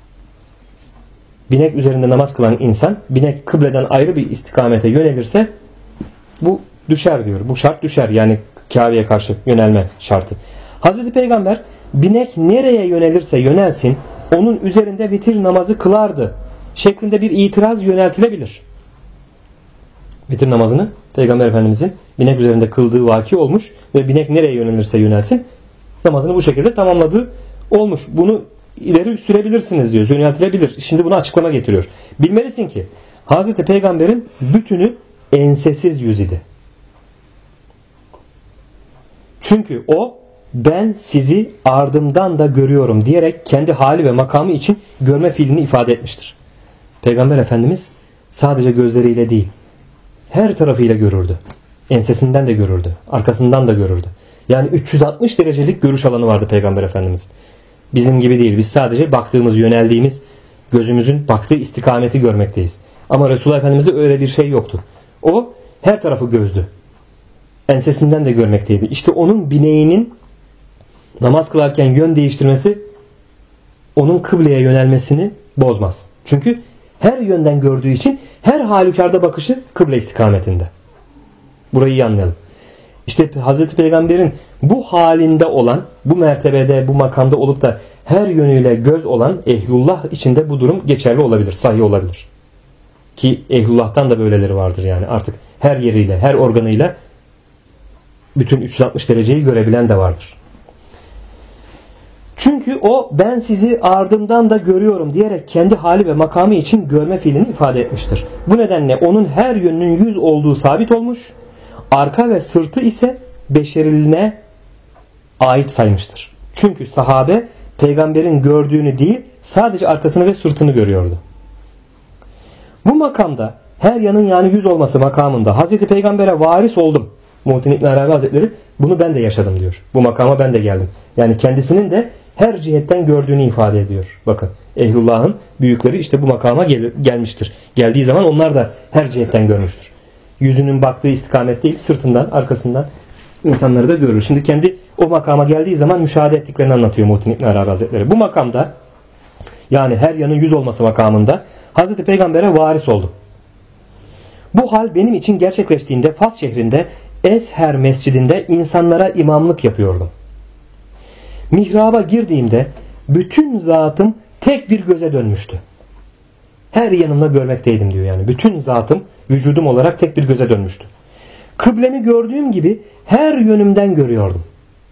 Binek üzerinde namaz kılan insan binek kıbleden ayrı bir istikamete yönelirse bu düşer diyor. Bu şart düşer, yani Kabe'ye karşı yönelme şartı. Hazreti Peygamber binek nereye yönelirse yönelsin onun üzerinde vitir namazı kılardı şeklinde bir itiraz yöneltilebilir. Vitir namazını Peygamber Efendimizin binek üzerinde kıldığı vaki olmuş ve binek nereye yönelirse yönelsin namazını bu şekilde tamamladığı olmuş. Bunu ileri sürebilirsiniz diyor. Yöneltilebilir. Şimdi buna açıklama getiriyor. Bilmelisin ki Hazreti Peygamber'in bütünü ensesiz yüz idi. Çünkü o ben sizi ardımdan da görüyorum diyerek kendi hali ve makamı için görme fiilini ifade etmiştir. Peygamber Efendimiz sadece gözleriyle değil, her tarafıyla görürdü. Ensesinden de görürdü, arkasından da görürdü. Yani 360 derecelik görüş alanı vardı Peygamber Efendimiz. Bizim gibi değil. Biz sadece baktığımız, yöneldiğimiz, gözümüzün baktığı istikameti görmekteyiz. Ama Resulullah Efendimiz'de öyle bir şey yoktu. O her tarafı gözdü. Ensesinden de görmekteydi. İşte onun bineğinin namaz kılarken yön değiştirmesi onun kıbleye yönelmesini bozmaz. Çünkü her yönden gördüğü için her halükarda bakışı kıble istikametinde. Burayı iyi anlayalım. İşte Hazreti Peygamber'in bu halinde olan, bu mertebede, bu makamda olup da her yönüyle göz olan ehlullah içinde bu durum geçerli olabilir, sahih olabilir. Ki ehlullah'tan da böyleleri vardır yani. Artık her yeriyle, her organıyla bütün 360 dereceyi görebilen de vardır. Çünkü o ben sizi ardımdan da görüyorum diyerek kendi hali ve makamı için görme fiilini ifade etmiştir. Bu nedenle onun her yönünün yüz olduğu sabit olmuş, arka ve sırtı ise beşeriliğine ait saymıştır. Çünkü sahabe peygamberin gördüğünü değil sadece arkasını ve sırtını görüyordu. Bu makamda her yanın yani yüz olması makamında Hazreti Peygamber'e varis oldum. Muhittin İbn Arabi Hazretleri bunu ben de yaşadım diyor. Bu makama ben de geldim. Yani kendisinin de her cihetten gördüğünü ifade ediyor. Bakın ehlullah'ın büyükleri işte bu makama gelmiştir. Geldiği zaman onlar da her cihetten görmüştür. Yüzünün baktığı istikamet değil sırtından arkasından insanları da görür. Şimdi kendi o makama geldiği zaman müşahede ettiklerini anlatıyor Muhittin İbn Arabi Hazretleri. Bu makamda yani her yanın yüz olması makamında Hazreti Peygamber'e varis oldum. Bu hal benim için gerçekleştiğinde Fas şehrinde Esher mescidinde insanlara imamlık yapıyordum. Mihraba girdiğimde bütün zatım tek bir göze dönmüştü. Her yanımda görmekteydim diyor yani. Bütün zatım vücudum olarak tek bir göze dönmüştü. Kıblemi gördüğüm gibi her yönümden görüyordum.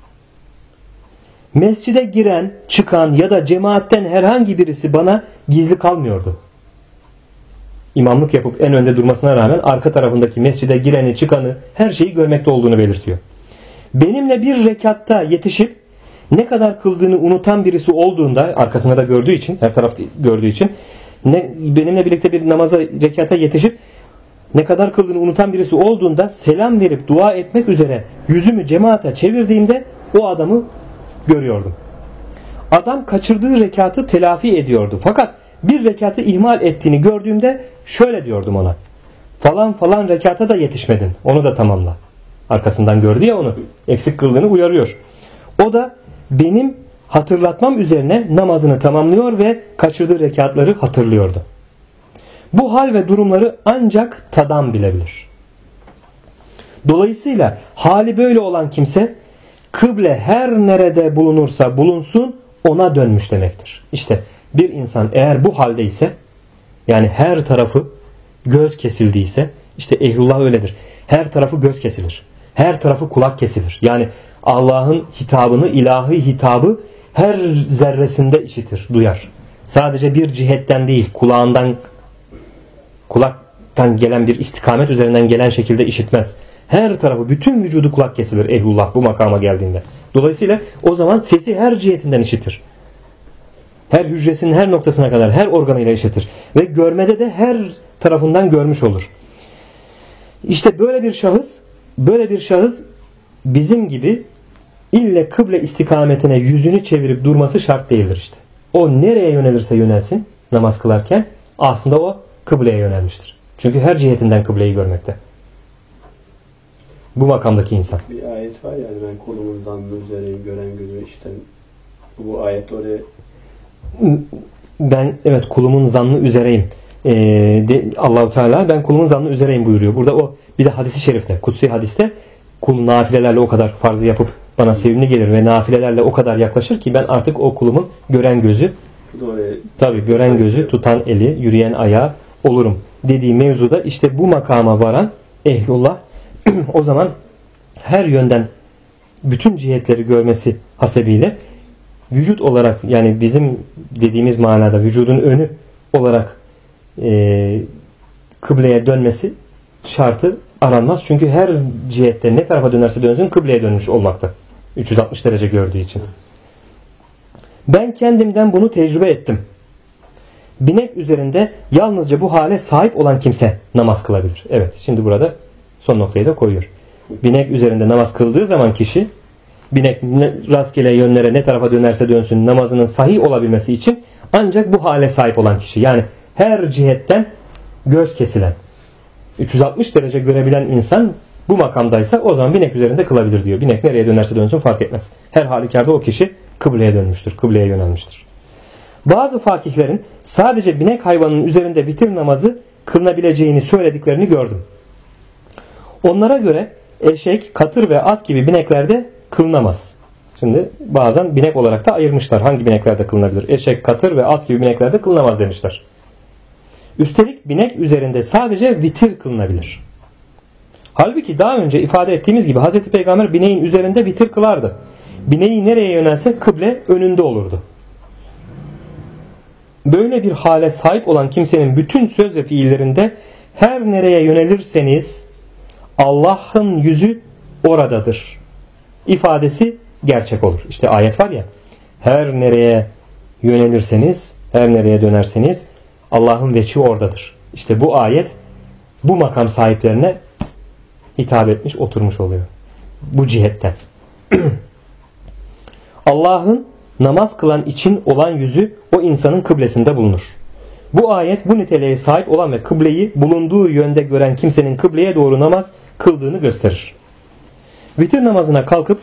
Mescide giren, çıkan ya da cemaatten herhangi birisi bana gizli kalmıyordu. İmamlık yapıp en önde durmasına rağmen arka tarafındaki mescide gireni, çıkanı, her şeyi görmekte olduğunu belirtiyor. Benimle bir rekatta yetişip ne kadar kıldığını unutan birisi olduğunda, arkasında da gördüğü için, her tarafta gördüğü için, benimle birlikte bir namaza, rekata yetişip ne kadar kıldığını unutan birisi olduğunda selam verip dua etmek üzere yüzümü cemaate çevirdiğimde o adamı görüyordum. Adam kaçırdığı rekatı telafi ediyordu. Fakat bir rekatı ihmal ettiğini gördüğümde şöyle diyordum ona. Falan falan rekata da yetişmedin. Onu da tamamla. Arkasından gördü ya onu. Eksik kıldığını uyarıyor. O da benim hatırlatmam üzerine namazını tamamlıyor ve kaçırdığı rekatları hatırlıyordu. Bu hal ve durumları ancak tadam bilebilir. Dolayısıyla hali böyle olan kimse kıble her nerede bulunursa bulunsun ona dönmüş demektir. İşte bir insan eğer bu haldeyse yani her tarafı göz kesildiyse işte ehlullah öyledir. Her tarafı göz kesilir. Her tarafı kulak kesilir. Yani Allah'ın hitabını, ilahi hitabı her zerresinde işitir, duyar. Sadece bir cihetten değil, kulaktan gelen bir istikamet üzerinden gelen şekilde işitmez. Her tarafı, bütün vücudu kulak kesilir ehlullah bu makama geldiğinde. Dolayısıyla o zaman sesi her cihetinden işitir. Her hücresinin her noktasına kadar, her organıyla işitir. Ve görmede de her tarafından görmüş olur. İşte böyle bir şahıs bizim gibi ille kıble istikametine yüzünü çevirip durması şart değildir işte. O nereye yönelirse yönelsin namaz kılarken aslında o kıbleye yönelmiştir. Çünkü her cihetinden kıbleyi görmekte. Bu makamdaki insan. Bir ayet var yani ben kolumun zannı üzereyim, gören gözü işten. Bu ayet oraya ben evet kulumun zannı üzereyim. Allahu Teala ben kulumun zannı üzereyim buyuruyor. Burada o bir de hadisi şerifte, kutsi hadiste kul nafilelerle o kadar farzı yapıp bana sevimli gelir ve nafilelerle o kadar yaklaşır ki ben artık o kulumun gören gözü, tabi gören gözü, tutan eli, yürüyen ayağı olurum dediği mevzuda işte bu makama varan ehlullah o zaman her yönden bütün cihetleri görmesi hasebiyle vücut olarak yani bizim dediğimiz manada vücudun önü olarak kıbleye dönmesi şartı aranmaz. Çünkü her cihette ne tarafa dönerse dönsün kıbleye dönmüş olmakta. 360 derece gördüğü için. Ben kendimden bunu tecrübe ettim. Binek üzerinde yalnızca bu hale sahip olan kimse namaz kılabilir. Evet, şimdi burada son noktayı da koyuyor. Binek üzerinde namaz kıldığı zaman kişi binek rastgele yönlere ne tarafa dönerse dönsün namazının sahih olabilmesi için ancak bu hale sahip olan kişi. Yani her cihetten göz kesilen 360 derece görebilen insan bu makamdaysa o zaman binek üzerinde kılabilir diyor. Binek nereye dönerse dönsün fark etmez. Her halükarda o kişi kıbleye dönmüştür. Kıbleye yönelmiştir. Bazı fakihlerin sadece binek hayvanının üzerinde vitir namazı kılınabileceğini söylediklerini gördüm. Onlara göre eşek, katır ve at gibi bineklerde kılınamaz. Şimdi bazen binek olarak da ayırmışlar. Hangi bineklerde kılınabilir? Eşek, katır ve at gibi bineklerde kılınamaz demişler. Üstelik binek üzerinde sadece vitir kılınabilir. Halbuki daha önce ifade ettiğimiz gibi Hz. Peygamber bineğin üzerinde vitir kılardı. Bineği nereye yönelse kıble önünde olurdu. Böyle bir hale sahip olan kimsenin bütün söz ve fiillerinde her nereye yönelirseniz Allah'ın yüzü oradadır ifadesi gerçek olur. İşte ayet var ya, her nereye yönelirseniz, her nereye dönerseniz Allah'ın veçhi oradadır. İşte bu ayet bu makam sahiplerine hitap etmiş, oturmuş oluyor. Bu cihetten. Allah'ın namaz kılan için olan yüzü o insanın kıblesinde bulunur. Bu ayet bu niteliğe sahip olan ve kıbleyi bulunduğu yönde gören kimsenin kıbleye doğru namaz kıldığını gösterir. Vitir namazına kalkıp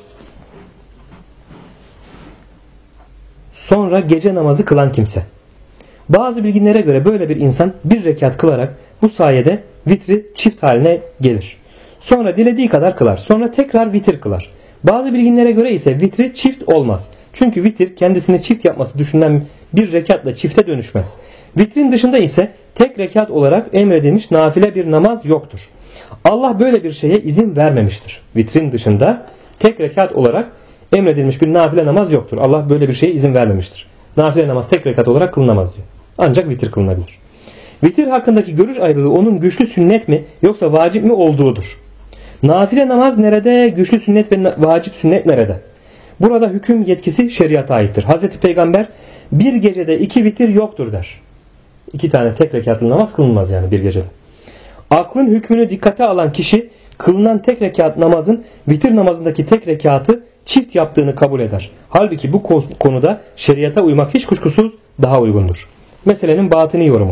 sonra gece namazı kılan kimse. Bazı bilginlere göre böyle bir insan bir rekat kılarak bu sayede vitri çift haline gelir. Sonra dilediği kadar kılar. Sonra tekrar vitir kılar. Bazı bilginlere göre ise vitri çift olmaz. Çünkü vitir kendisini çift yapması düşünülen bir rekatla çifte dönüşmez. Vitrin dışında ise tek rekat olarak emredilmiş nafile bir namaz yoktur. Allah böyle bir şeye izin vermemiştir. Vitrin dışında tek rekat olarak emredilmiş bir nafile namaz yoktur. Allah böyle bir şeye izin vermemiştir. Nafile namaz tek rekat olarak kılınamaz diyor. Ancak vitir kılınabilir. Vitir hakkındaki görüş ayrılığı onun güçlü sünnet mi yoksa vacip mi olduğudur. Nafile namaz nerede? Güçlü sünnet ve vacip sünnet nerede? Burada hüküm yetkisi şeriata aittir. Hazreti Peygamber bir gecede 2 vitir yoktur der. 2 tane tek rekatlı namaz kılınmaz yani bir gecede. Aklın hükmünü dikkate alan kişi kılınan tek rekat namazın vitir namazındaki tek rekatı çift yaptığını kabul eder. Halbuki bu konuda şeriata uymak hiç kuşkusuz daha uygundur. Meselenin batini yorumu.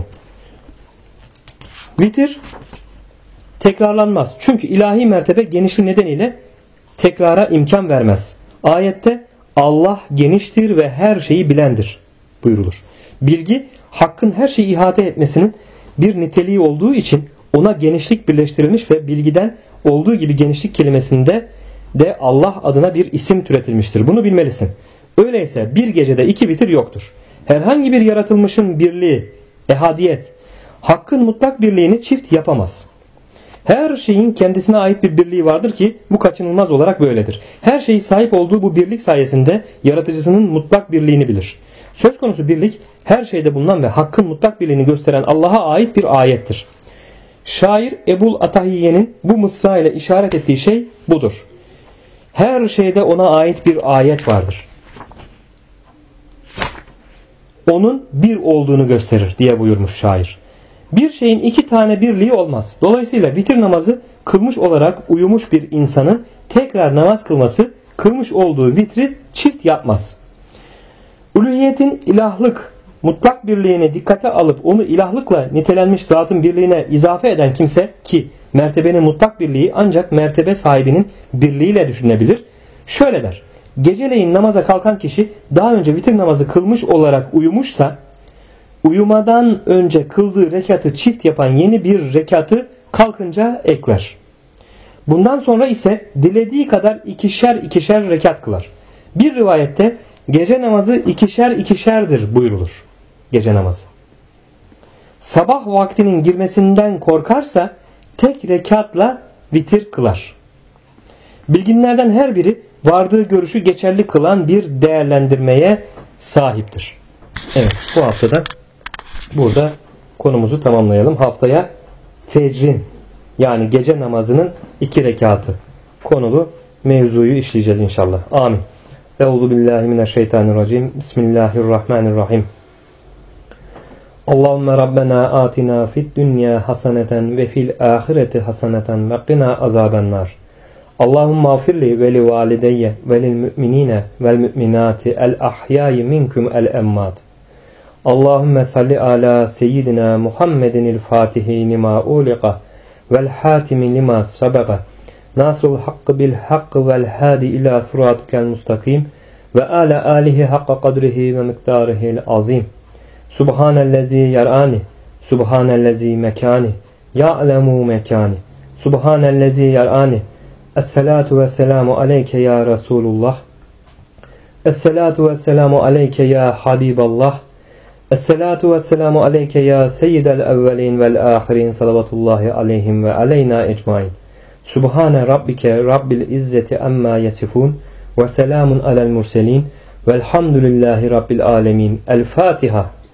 Vitir tekrarlanmaz. Çünkü ilahi mertebe genişliği nedeniyle tekrara imkan vermez. Ayette Allah geniştir ve her şeyi bilendir buyurulur. Bilgi hakkın her şeyi ihate etmesinin bir niteliği olduğu için ona genişlik birleştirilmiş ve bilgiden olduğu gibi genişlik kelimesinde de Allah adına bir isim türetilmiştir. Bunu bilmelisin. Öyleyse bir gecede 2 vitir yoktur. Herhangi bir yaratılmışın birliği, ehadiyet, hakkın mutlak birliğini çift yapamaz. Her şeyin kendisine ait bir birliği vardır ki bu kaçınılmaz olarak böyledir. Her şeyi sahip olduğu bu birlik sayesinde yaratıcısının mutlak birliğini bilir. Söz konusu birlik her şeyde bulunan ve hakkın mutlak birliğini gösteren Allah'a ait bir ayettir. Şair Ebul Atahiye'nin bu mısra ile işaret ettiği şey budur. Her şeyde ona ait bir ayet vardır. Onun bir olduğunu gösterir diye buyurmuş şair. Bir şeyin 2 tane birliği olmaz. Dolayısıyla vitir namazı kılmış olarak uyumuş bir insanın tekrar namaz kılması kılmış olduğu vitri çift yapmaz. Uluhiyetin ilahlık, mutlak birliğini dikkate alıp onu ilahlıkla nitelenmiş zatın birliğine izafe eden kimse ki mertebenin mutlak birliği ancak mertebe sahibinin birliğiyle düşünebilir. Şöyle der. Geceleyin namaza kalkan kişi daha önce vitir namazı kılmış olarak uyumuşsa uyumadan önce kıldığı rekatı çift yapan yeni bir rekatı kalkınca ekler. Bundan sonra ise dilediği kadar ikişer rekat kılar. Bir rivayette gece namazı ikişerdir buyurulur. Gece namazı. Sabah vaktinin girmesinden korkarsa tek rekatla vitir kılar. Bilginlerden her biri vardığı görüşü geçerli kılan bir değerlendirmeye sahiptir. Evet, bu haftada burada konumuzu tamamlayalım. Haftaya fecrin yani gece namazının 2 rekatı konulu mevzuyu işleyeceğiz inşallah. Amin. Euzubillahimineşşeytanirracim. Bismillahirrahmanirrahim. Allahümme Rabbena atina fid dünya haseneten ve fil ahireti haseneten ve qina azabennar. Allahümme afirli ve li valideyye ve lil müminine vel müminati el ahyayi minkum el emmat. Allahümme salli ala seyyidina Muhammedinil fatihi lima uliqa vel hatimi lima sabaga nasrul hakkı bil hakkı vel hadi ila sıratikel mustakim ve ala alihi hakka kadrihi ve miktarihil azim. Subhanellezi yarani subhanellezi mekani ya'lemu mekani subhanellezi yarani. Esselatu ve selamu aleyke ya Resulullah. Esselatu ve selamu aleyke ya Habiballah. Esselatu ve selamu aleyke ya seyyidel evvelin vel ahirin salavatullahi aleyhim ve aleyna ecmain. Subhane rabbike rabbil izzeti amma yasifun ve selamun alel murselin velhamdülillahi rabbil alemin. El Fatiha.